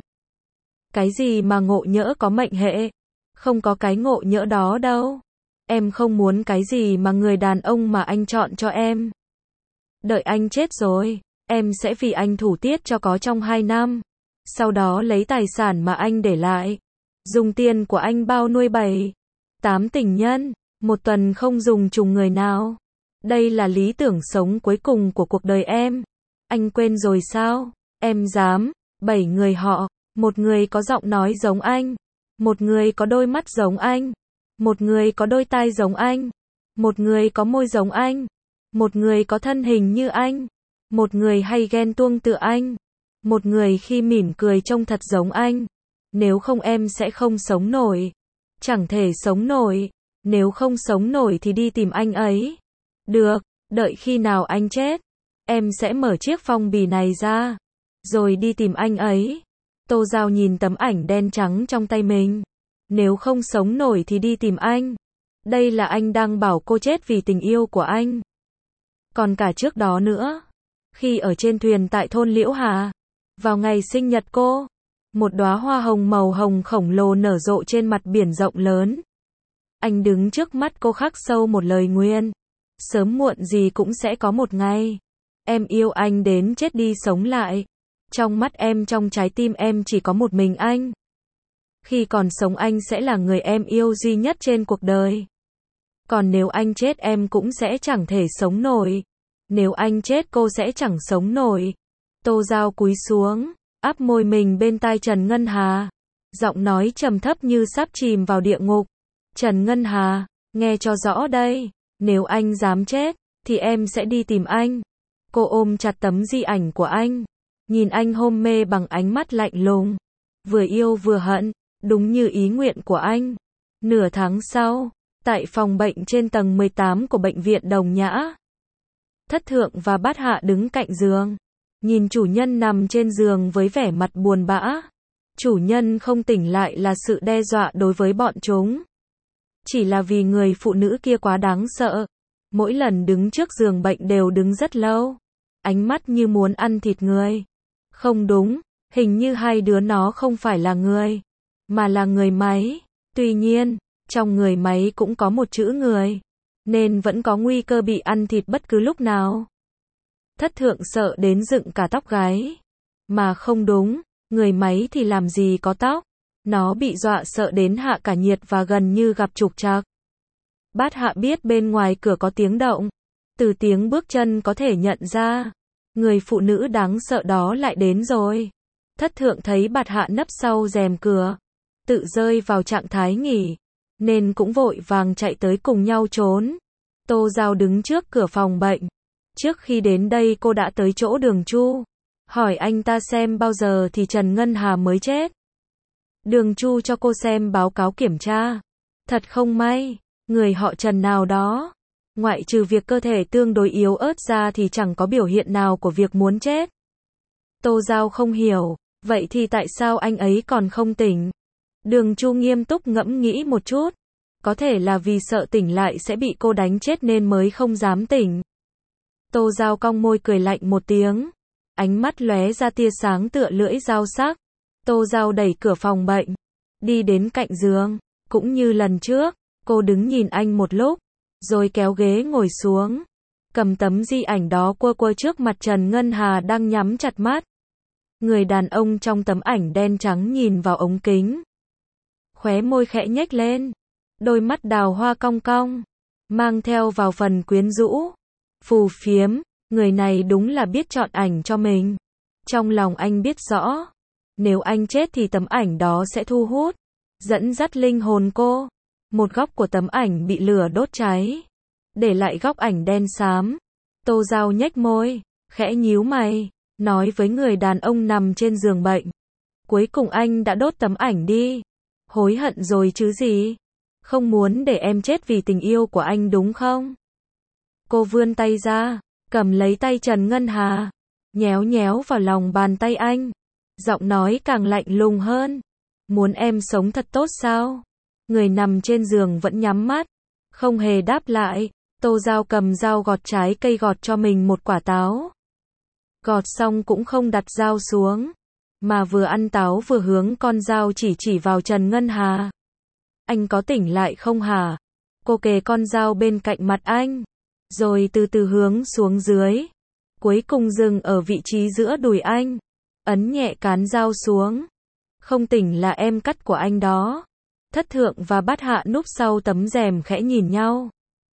Cái gì mà ngộ nhỡ có mệnh hệ? Không có cái ngộ nhỡ đó đâu. Em không muốn cái gì mà người đàn ông mà anh chọn cho em. Đợi anh chết rồi, em sẽ vì anh thủ tiết cho có trong hai năm. Sau đó lấy tài sản mà anh để lại. Dùng tiền của anh bao nuôi bảy, tám tình nhân. Một tuần không dùng trùng người nào. Đây là lý tưởng sống cuối cùng của cuộc đời em. Anh quên rồi sao? Em dám. Bảy người họ. Một người có giọng nói giống anh. Một người có đôi mắt giống anh. Một người có đôi tai giống anh. Một người có môi giống anh. Một người có thân hình như anh. Một người hay ghen tuông tựa anh. Một người khi mỉm cười trông thật giống anh. Nếu không em sẽ không sống nổi. Chẳng thể sống nổi. Nếu không sống nổi thì đi tìm anh ấy. Được, đợi khi nào anh chết, em sẽ mở chiếc phong bì này ra, rồi đi tìm anh ấy. Tô Giao nhìn tấm ảnh đen trắng trong tay mình. Nếu không sống nổi thì đi tìm anh. Đây là anh đang bảo cô chết vì tình yêu của anh. Còn cả trước đó nữa, khi ở trên thuyền tại thôn Liễu Hà, vào ngày sinh nhật cô, một đóa hoa hồng màu hồng khổng lồ nở rộ trên mặt biển rộng lớn. Anh đứng trước mắt cô khắc sâu một lời nguyền. Sớm muộn gì cũng sẽ có một ngày. Em yêu anh đến chết đi sống lại. Trong mắt em, trong trái tim em chỉ có một mình anh. Khi còn sống anh sẽ là người em yêu duy nhất trên cuộc đời. Còn nếu anh chết em cũng sẽ chẳng thể sống nổi. Nếu anh chết cô sẽ chẳng sống nổi. Tô Giao cúi xuống, áp môi mình bên tai Trần Ngân Hà. Giọng nói trầm thấp như sắp chìm vào địa ngục. Trần Ngân Hà, nghe cho rõ đây. Nếu anh dám chết, thì em sẽ đi tìm anh. Cô ôm chặt tấm di ảnh của anh. Nhìn anh hôn mê bằng ánh mắt lạnh lùng. Vừa yêu vừa hận, đúng như ý nguyện của anh. Nửa tháng sau, tại phòng bệnh trên tầng mười tám của bệnh viện Đồng Nhã. Thất Thượng và Bát Hạ đứng cạnh giường. Nhìn chủ nhân nằm trên giường với vẻ mặt buồn bã. Chủ nhân không tỉnh lại là sự đe dọa đối với bọn chúng. Chỉ là vì người phụ nữ kia quá đáng sợ. Mỗi lần đứng trước giường bệnh đều đứng rất lâu. Ánh mắt như muốn ăn thịt người. Không đúng, hình như hai đứa nó không phải là người, mà là người máy. Tuy nhiên, trong người máy cũng có một chữ người, nên vẫn có nguy cơ bị ăn thịt bất cứ lúc nào. Thất Thượng sợ đến dựng cả tóc gáy. Mà không đúng, người máy thì làm gì có tóc. Nó bị dọa sợ đến hạ cả nhiệt và gần như gặp trục trặc. Bát Hạ biết bên ngoài cửa có tiếng động. Từ tiếng bước chân có thể nhận ra, người phụ nữ đáng sợ đó lại đến rồi. Thất Thượng thấy Bát Hạ nấp sau rèm cửa, tự rơi vào trạng thái nghỉ, nên cũng vội vàng chạy tới cùng nhau trốn. Tô Giao đứng trước cửa phòng bệnh. Trước khi đến đây cô đã tới chỗ Đường Chu, hỏi anh ta xem bao giờ thì Trần Ngân Hà mới chết. Đường Chu cho cô xem báo cáo kiểm tra. Thật không may, người họ Trần nào đó, ngoại trừ việc cơ thể tương đối yếu ớt ra thì chẳng có biểu hiện nào của việc muốn chết. Tô Giao không hiểu, vậy thì tại sao anh ấy còn không tỉnh? Đường Chu nghiêm túc ngẫm nghĩ một chút. Có thể là vì sợ tỉnh lại sẽ bị cô đánh chết nên mới không dám tỉnh. Tô Giao cong môi cười lạnh một tiếng. Ánh mắt lóe ra tia sáng tựa lưỡi dao sắc. Tô Giao đẩy cửa phòng bệnh. Đi đến cạnh giường. Cũng như lần trước, cô đứng nhìn anh một lúc. Rồi kéo ghế ngồi xuống. Cầm tấm di ảnh đó quơ quơ trước mặt Trần Ngân Hà đang nhắm chặt mắt. Người đàn ông trong tấm ảnh đen trắng nhìn vào ống kính. Khóe môi khẽ nhếch lên. Đôi mắt đào hoa cong cong. Mang theo vào phần quyến rũ. Phù phiếm. Người này đúng là biết chọn ảnh cho mình. Trong lòng anh biết rõ. Nếu anh chết thì tấm ảnh đó sẽ thu hút. Dẫn dắt linh hồn cô. Một góc của tấm ảnh bị lửa đốt cháy. Để lại góc ảnh đen xám. Tô Giao nhếch môi. Khẽ nhíu mày. Nói với người đàn ông nằm trên giường bệnh. Cuối cùng anh đã đốt tấm ảnh đi. Hối hận rồi chứ gì. Không muốn để em chết vì tình yêu của anh đúng không? Cô vươn tay ra. Cầm lấy tay Trần Ngân Hà. Nhéo nhéo vào lòng bàn tay anh. Giọng nói càng lạnh lùng hơn. Muốn em sống thật tốt sao? Người nằm trên giường vẫn nhắm mắt. Không hề đáp lại. Tô Giao cầm dao gọt trái cây gọt cho mình một quả táo. Gọt xong cũng không đặt dao xuống. Mà vừa ăn táo vừa hướng con dao chỉ chỉ vào Trần Ngân Hà. Anh có tỉnh lại không hả? Cô kề con dao bên cạnh mặt anh. Rồi từ từ hướng xuống dưới. Cuối cùng dừng ở vị trí giữa đùi anh. Ấn nhẹ cán dao xuống. Không tỉnh là em cắt của anh đó. Thất thượng và bát hạ núp sau tấm rèm khẽ nhìn nhau.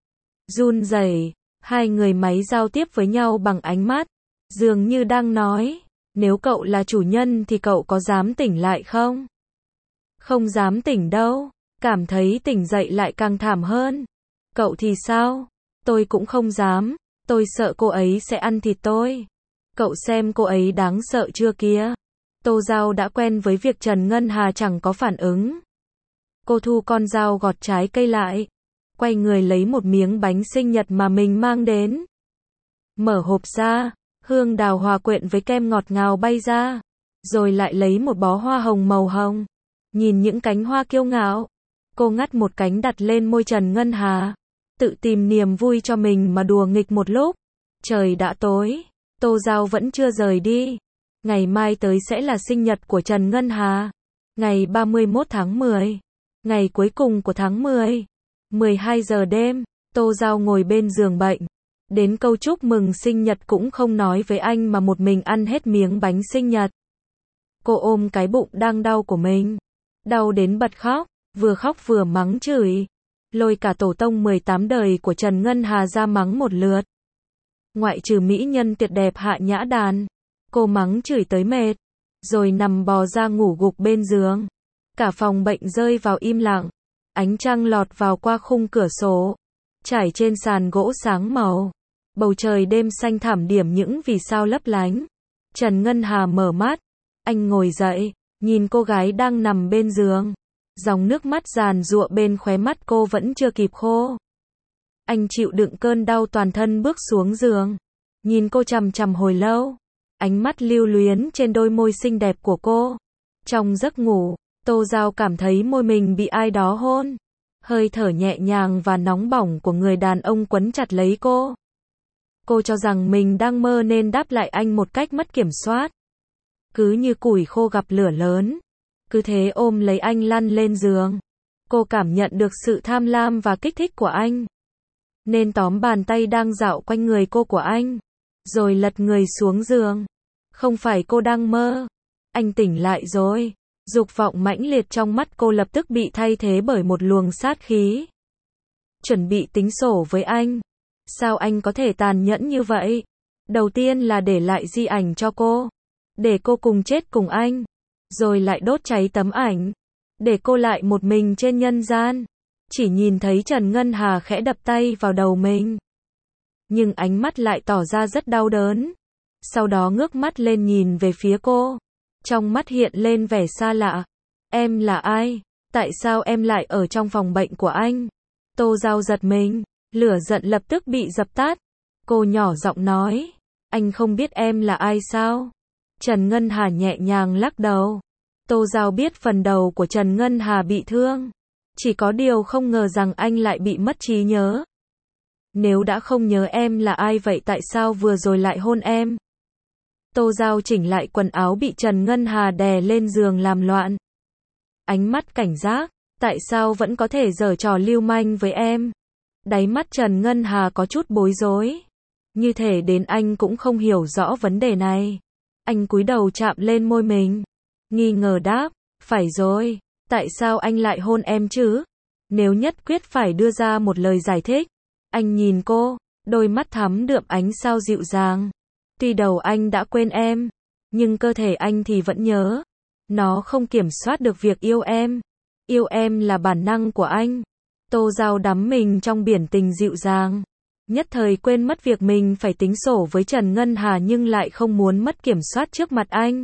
Run rẩy, hai người máy giao tiếp với nhau bằng ánh mắt. Dường như đang nói, nếu cậu là chủ nhân thì cậu có dám tỉnh lại không? Không dám tỉnh đâu, cảm thấy tỉnh dậy lại càng thảm hơn. Cậu thì sao? Tôi cũng không dám, tôi sợ cô ấy sẽ ăn thịt tôi. Cậu xem cô ấy đáng sợ chưa kìa. Tô Giao đã quen với việc Trần Ngân Hà chẳng có phản ứng. Cô thu con dao gọt trái cây lại. Quay người lấy một miếng bánh sinh nhật mà mình mang đến. Mở hộp ra, hương đào hòa quyện với kem ngọt ngào bay ra. Rồi lại lấy một bó hoa hồng màu hồng. Nhìn những cánh hoa kiêu ngạo. Cô ngắt một cánh đặt lên môi Trần Ngân Hà. Tự tìm niềm vui cho mình mà đùa nghịch một lúc. Trời đã tối. Tô Giao vẫn chưa rời đi. Ngày mai tới sẽ là sinh nhật của Trần Ngân Hà. Ngày ba mươi mốt tháng mười. Ngày cuối cùng của tháng mười. mười hai giờ đêm, Tô Giao ngồi bên giường bệnh. Đến câu chúc mừng sinh nhật cũng không nói với anh mà một mình ăn hết miếng bánh sinh nhật. Cô ôm cái bụng đang đau của mình. Đau đến bật khóc, vừa khóc vừa mắng chửi. Lôi cả tổ tông mười tám đời của Trần Ngân Hà ra mắng một lượt. Ngoại trừ mỹ nhân tuyệt đẹp Hạ Nhã Đàn. Cô mắng chửi tới mệt. Rồi nằm bò ra ngủ gục bên giường. Cả phòng bệnh rơi vào im lặng. Ánh trăng lọt vào qua khung cửa sổ. Trải trên sàn gỗ sáng màu. Bầu trời đêm xanh thẳm điểm những vì sao lấp lánh. Trần Ngân Hà mở mắt. Anh ngồi dậy, nhìn cô gái đang nằm bên giường. Dòng nước mắt giàn giụa bên khóe mắt cô vẫn chưa kịp khô. Anh chịu đựng cơn đau toàn thân bước xuống giường. Nhìn cô chằm chằm hồi lâu. Ánh mắt lưu luyến trên đôi môi xinh đẹp của cô. Trong giấc ngủ, Tô Giao cảm thấy môi mình bị ai đó hôn. Hơi thở nhẹ nhàng và nóng bỏng của người đàn ông quấn chặt lấy cô. Cô cho rằng mình đang mơ nên đáp lại anh một cách mất kiểm soát. Cứ như củi khô gặp lửa lớn. Cứ thế ôm lấy anh lăn lên giường. Cô cảm nhận được sự tham lam và kích thích của anh. Nên tóm bàn tay đang dạo quanh người cô của anh. Rồi lật người xuống giường. Không phải cô đang mơ. Anh tỉnh lại rồi. Dục vọng mãnh liệt trong mắt cô lập tức bị thay thế bởi một luồng sát khí. Chuẩn bị tính sổ với anh. Sao anh có thể tàn nhẫn như vậy? Đầu tiên là để lại di ảnh cho cô. Để cô cùng chết cùng anh. Rồi lại đốt cháy tấm ảnh. Để cô lại một mình trên nhân gian. Chỉ nhìn thấy Trần Ngân Hà khẽ đập tay vào đầu mình. Nhưng ánh mắt lại tỏ ra rất đau đớn. Sau đó ngước mắt lên nhìn về phía cô. Trong mắt hiện lên vẻ xa lạ. Em là ai? Tại sao em lại ở trong phòng bệnh của anh? Tô Giao giật mình. Lửa giận lập tức bị dập tắt. Cô nhỏ giọng nói. Anh không biết em là ai sao? Trần Ngân Hà nhẹ nhàng lắc đầu. Tô Giao biết phần đầu của Trần Ngân Hà bị thương. Chỉ có điều không ngờ rằng anh lại bị mất trí nhớ. Nếu đã không nhớ em là ai vậy tại sao vừa rồi lại hôn em? Tô Giao chỉnh lại quần áo bị Trần Ngân Hà đè lên giường làm loạn. Ánh mắt cảnh giác, tại sao vẫn có thể giở trò lưu manh với em? Đáy mắt Trần Ngân Hà có chút bối rối. Như thể đến anh cũng không hiểu rõ vấn đề này. Anh cúi đầu chạm lên môi mình. Nghi ngờ đáp, phải rồi, tại sao anh lại hôn em chứ? Nếu nhất quyết phải đưa ra một lời giải thích. Anh nhìn cô, đôi mắt thắm đượm ánh sao dịu dàng. Tuy đầu anh đã quên em, nhưng cơ thể anh thì vẫn nhớ. Nó không kiểm soát được việc yêu em. Yêu em là bản năng của anh. Tô Giao đắm mình trong biển tình dịu dàng. Nhất thời quên mất việc mình phải tính sổ với Trần Ngân Hà nhưng lại không muốn mất kiểm soát trước mặt anh.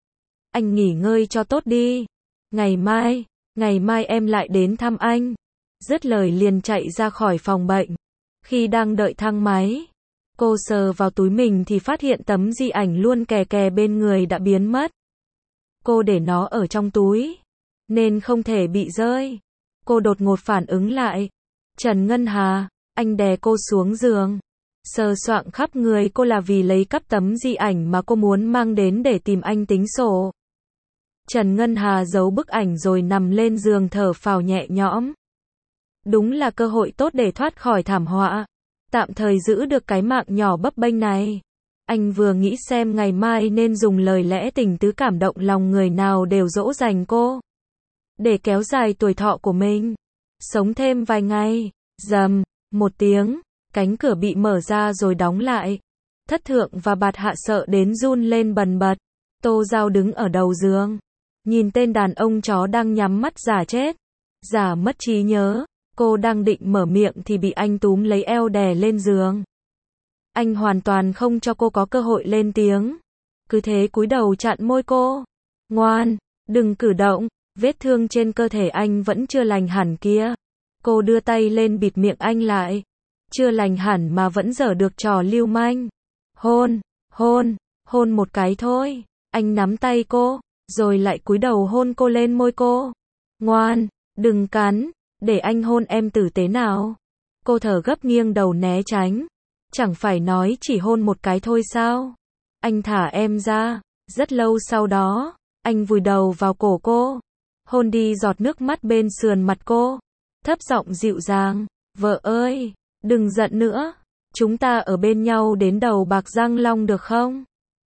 Anh nghỉ ngơi cho tốt đi. Ngày mai, ngày mai em lại đến thăm anh. Dứt lời liền chạy ra khỏi phòng bệnh. Khi đang đợi thang máy, cô sờ vào túi mình thì phát hiện tấm di ảnh luôn kè kè bên người đã biến mất. Cô để nó ở trong túi, nên không thể bị rơi. Cô đột ngột phản ứng lại. Trần Ngân Hà, anh đè cô xuống giường. Sờ soạng khắp người cô là vì lấy cắp tấm di ảnh mà cô muốn mang đến để tìm anh tính sổ. Trần Ngân Hà giấu bức ảnh rồi nằm lên giường thở phào nhẹ nhõm. Đúng là cơ hội tốt để thoát khỏi thảm họa. Tạm thời giữ được cái mạng nhỏ bấp bênh này. Anh vừa nghĩ xem ngày mai nên dùng lời lẽ tình tứ cảm động lòng người nào đều dỗ dành cô. Để kéo dài tuổi thọ của mình. Sống thêm vài ngày. Rầm, một tiếng, cánh cửa bị mở ra rồi đóng lại. Thất thượng và bạt hạ sợ đến run lên bần bật. Tô Giao đứng ở đầu giường. Nhìn tên đàn ông chó đang nhắm mắt giả chết. Giả mất trí nhớ. Cô đang định mở miệng thì bị anh túm lấy eo đè lên giường. Anh hoàn toàn không cho cô có cơ hội lên tiếng. Cứ thế cúi đầu chặn môi cô. Ngoan, đừng cử động, vết thương trên cơ thể anh vẫn chưa lành hẳn kia. Cô đưa tay lên bịt miệng anh lại. Chưa lành hẳn mà vẫn dở được trò lưu manh. Hôn, hôn, hôn một cái thôi. Anh nắm tay cô, rồi lại cúi đầu hôn cô lên môi cô. Ngoan, đừng cắn. Để anh hôn em tử tế nào. Cô thở gấp nghiêng đầu né tránh. Chẳng phải nói chỉ hôn một cái thôi sao? Anh thả em ra. Rất lâu sau đó, anh vùi đầu vào cổ cô. Hôn đi giọt nước mắt bên sườn mặt cô. Thấp giọng dịu dàng. Vợ ơi, đừng giận nữa. Chúng ta ở bên nhau đến đầu bạc răng long được không?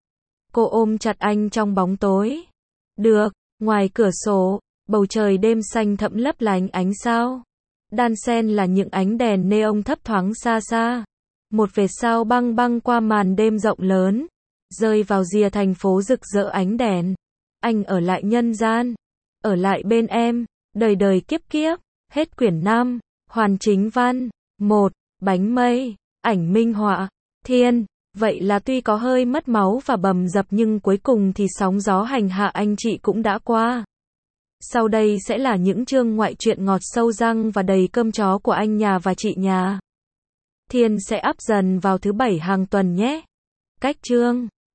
Cô ôm chặt anh trong bóng tối. Được, ngoài cửa sổ. Bầu trời đêm xanh thẫm lấp lánh ánh sao. Đan xen là những ánh đèn neon thấp thoáng xa xa. Một vệt sao băng băng qua màn đêm rộng lớn. Rơi vào rìa thành phố rực rỡ ánh đèn. Anh ở lại nhân gian. Ở lại bên em. Đời đời kiếp kiếp. Hết quyển năm. Hoàn chính văn. Một. Bánh mây. Ảnh minh họa. Thiên. Vậy là tuy có hơi mất máu và bầm dập nhưng cuối cùng thì sóng gió hành hạ anh chị cũng đã qua. Sau đây sẽ là những chương ngoại truyện ngọt sâu răng và đầy cơm chó của anh nhà và chị nhà. Thiên sẽ up dần vào thứ bảy hàng tuần nhé. Cách chương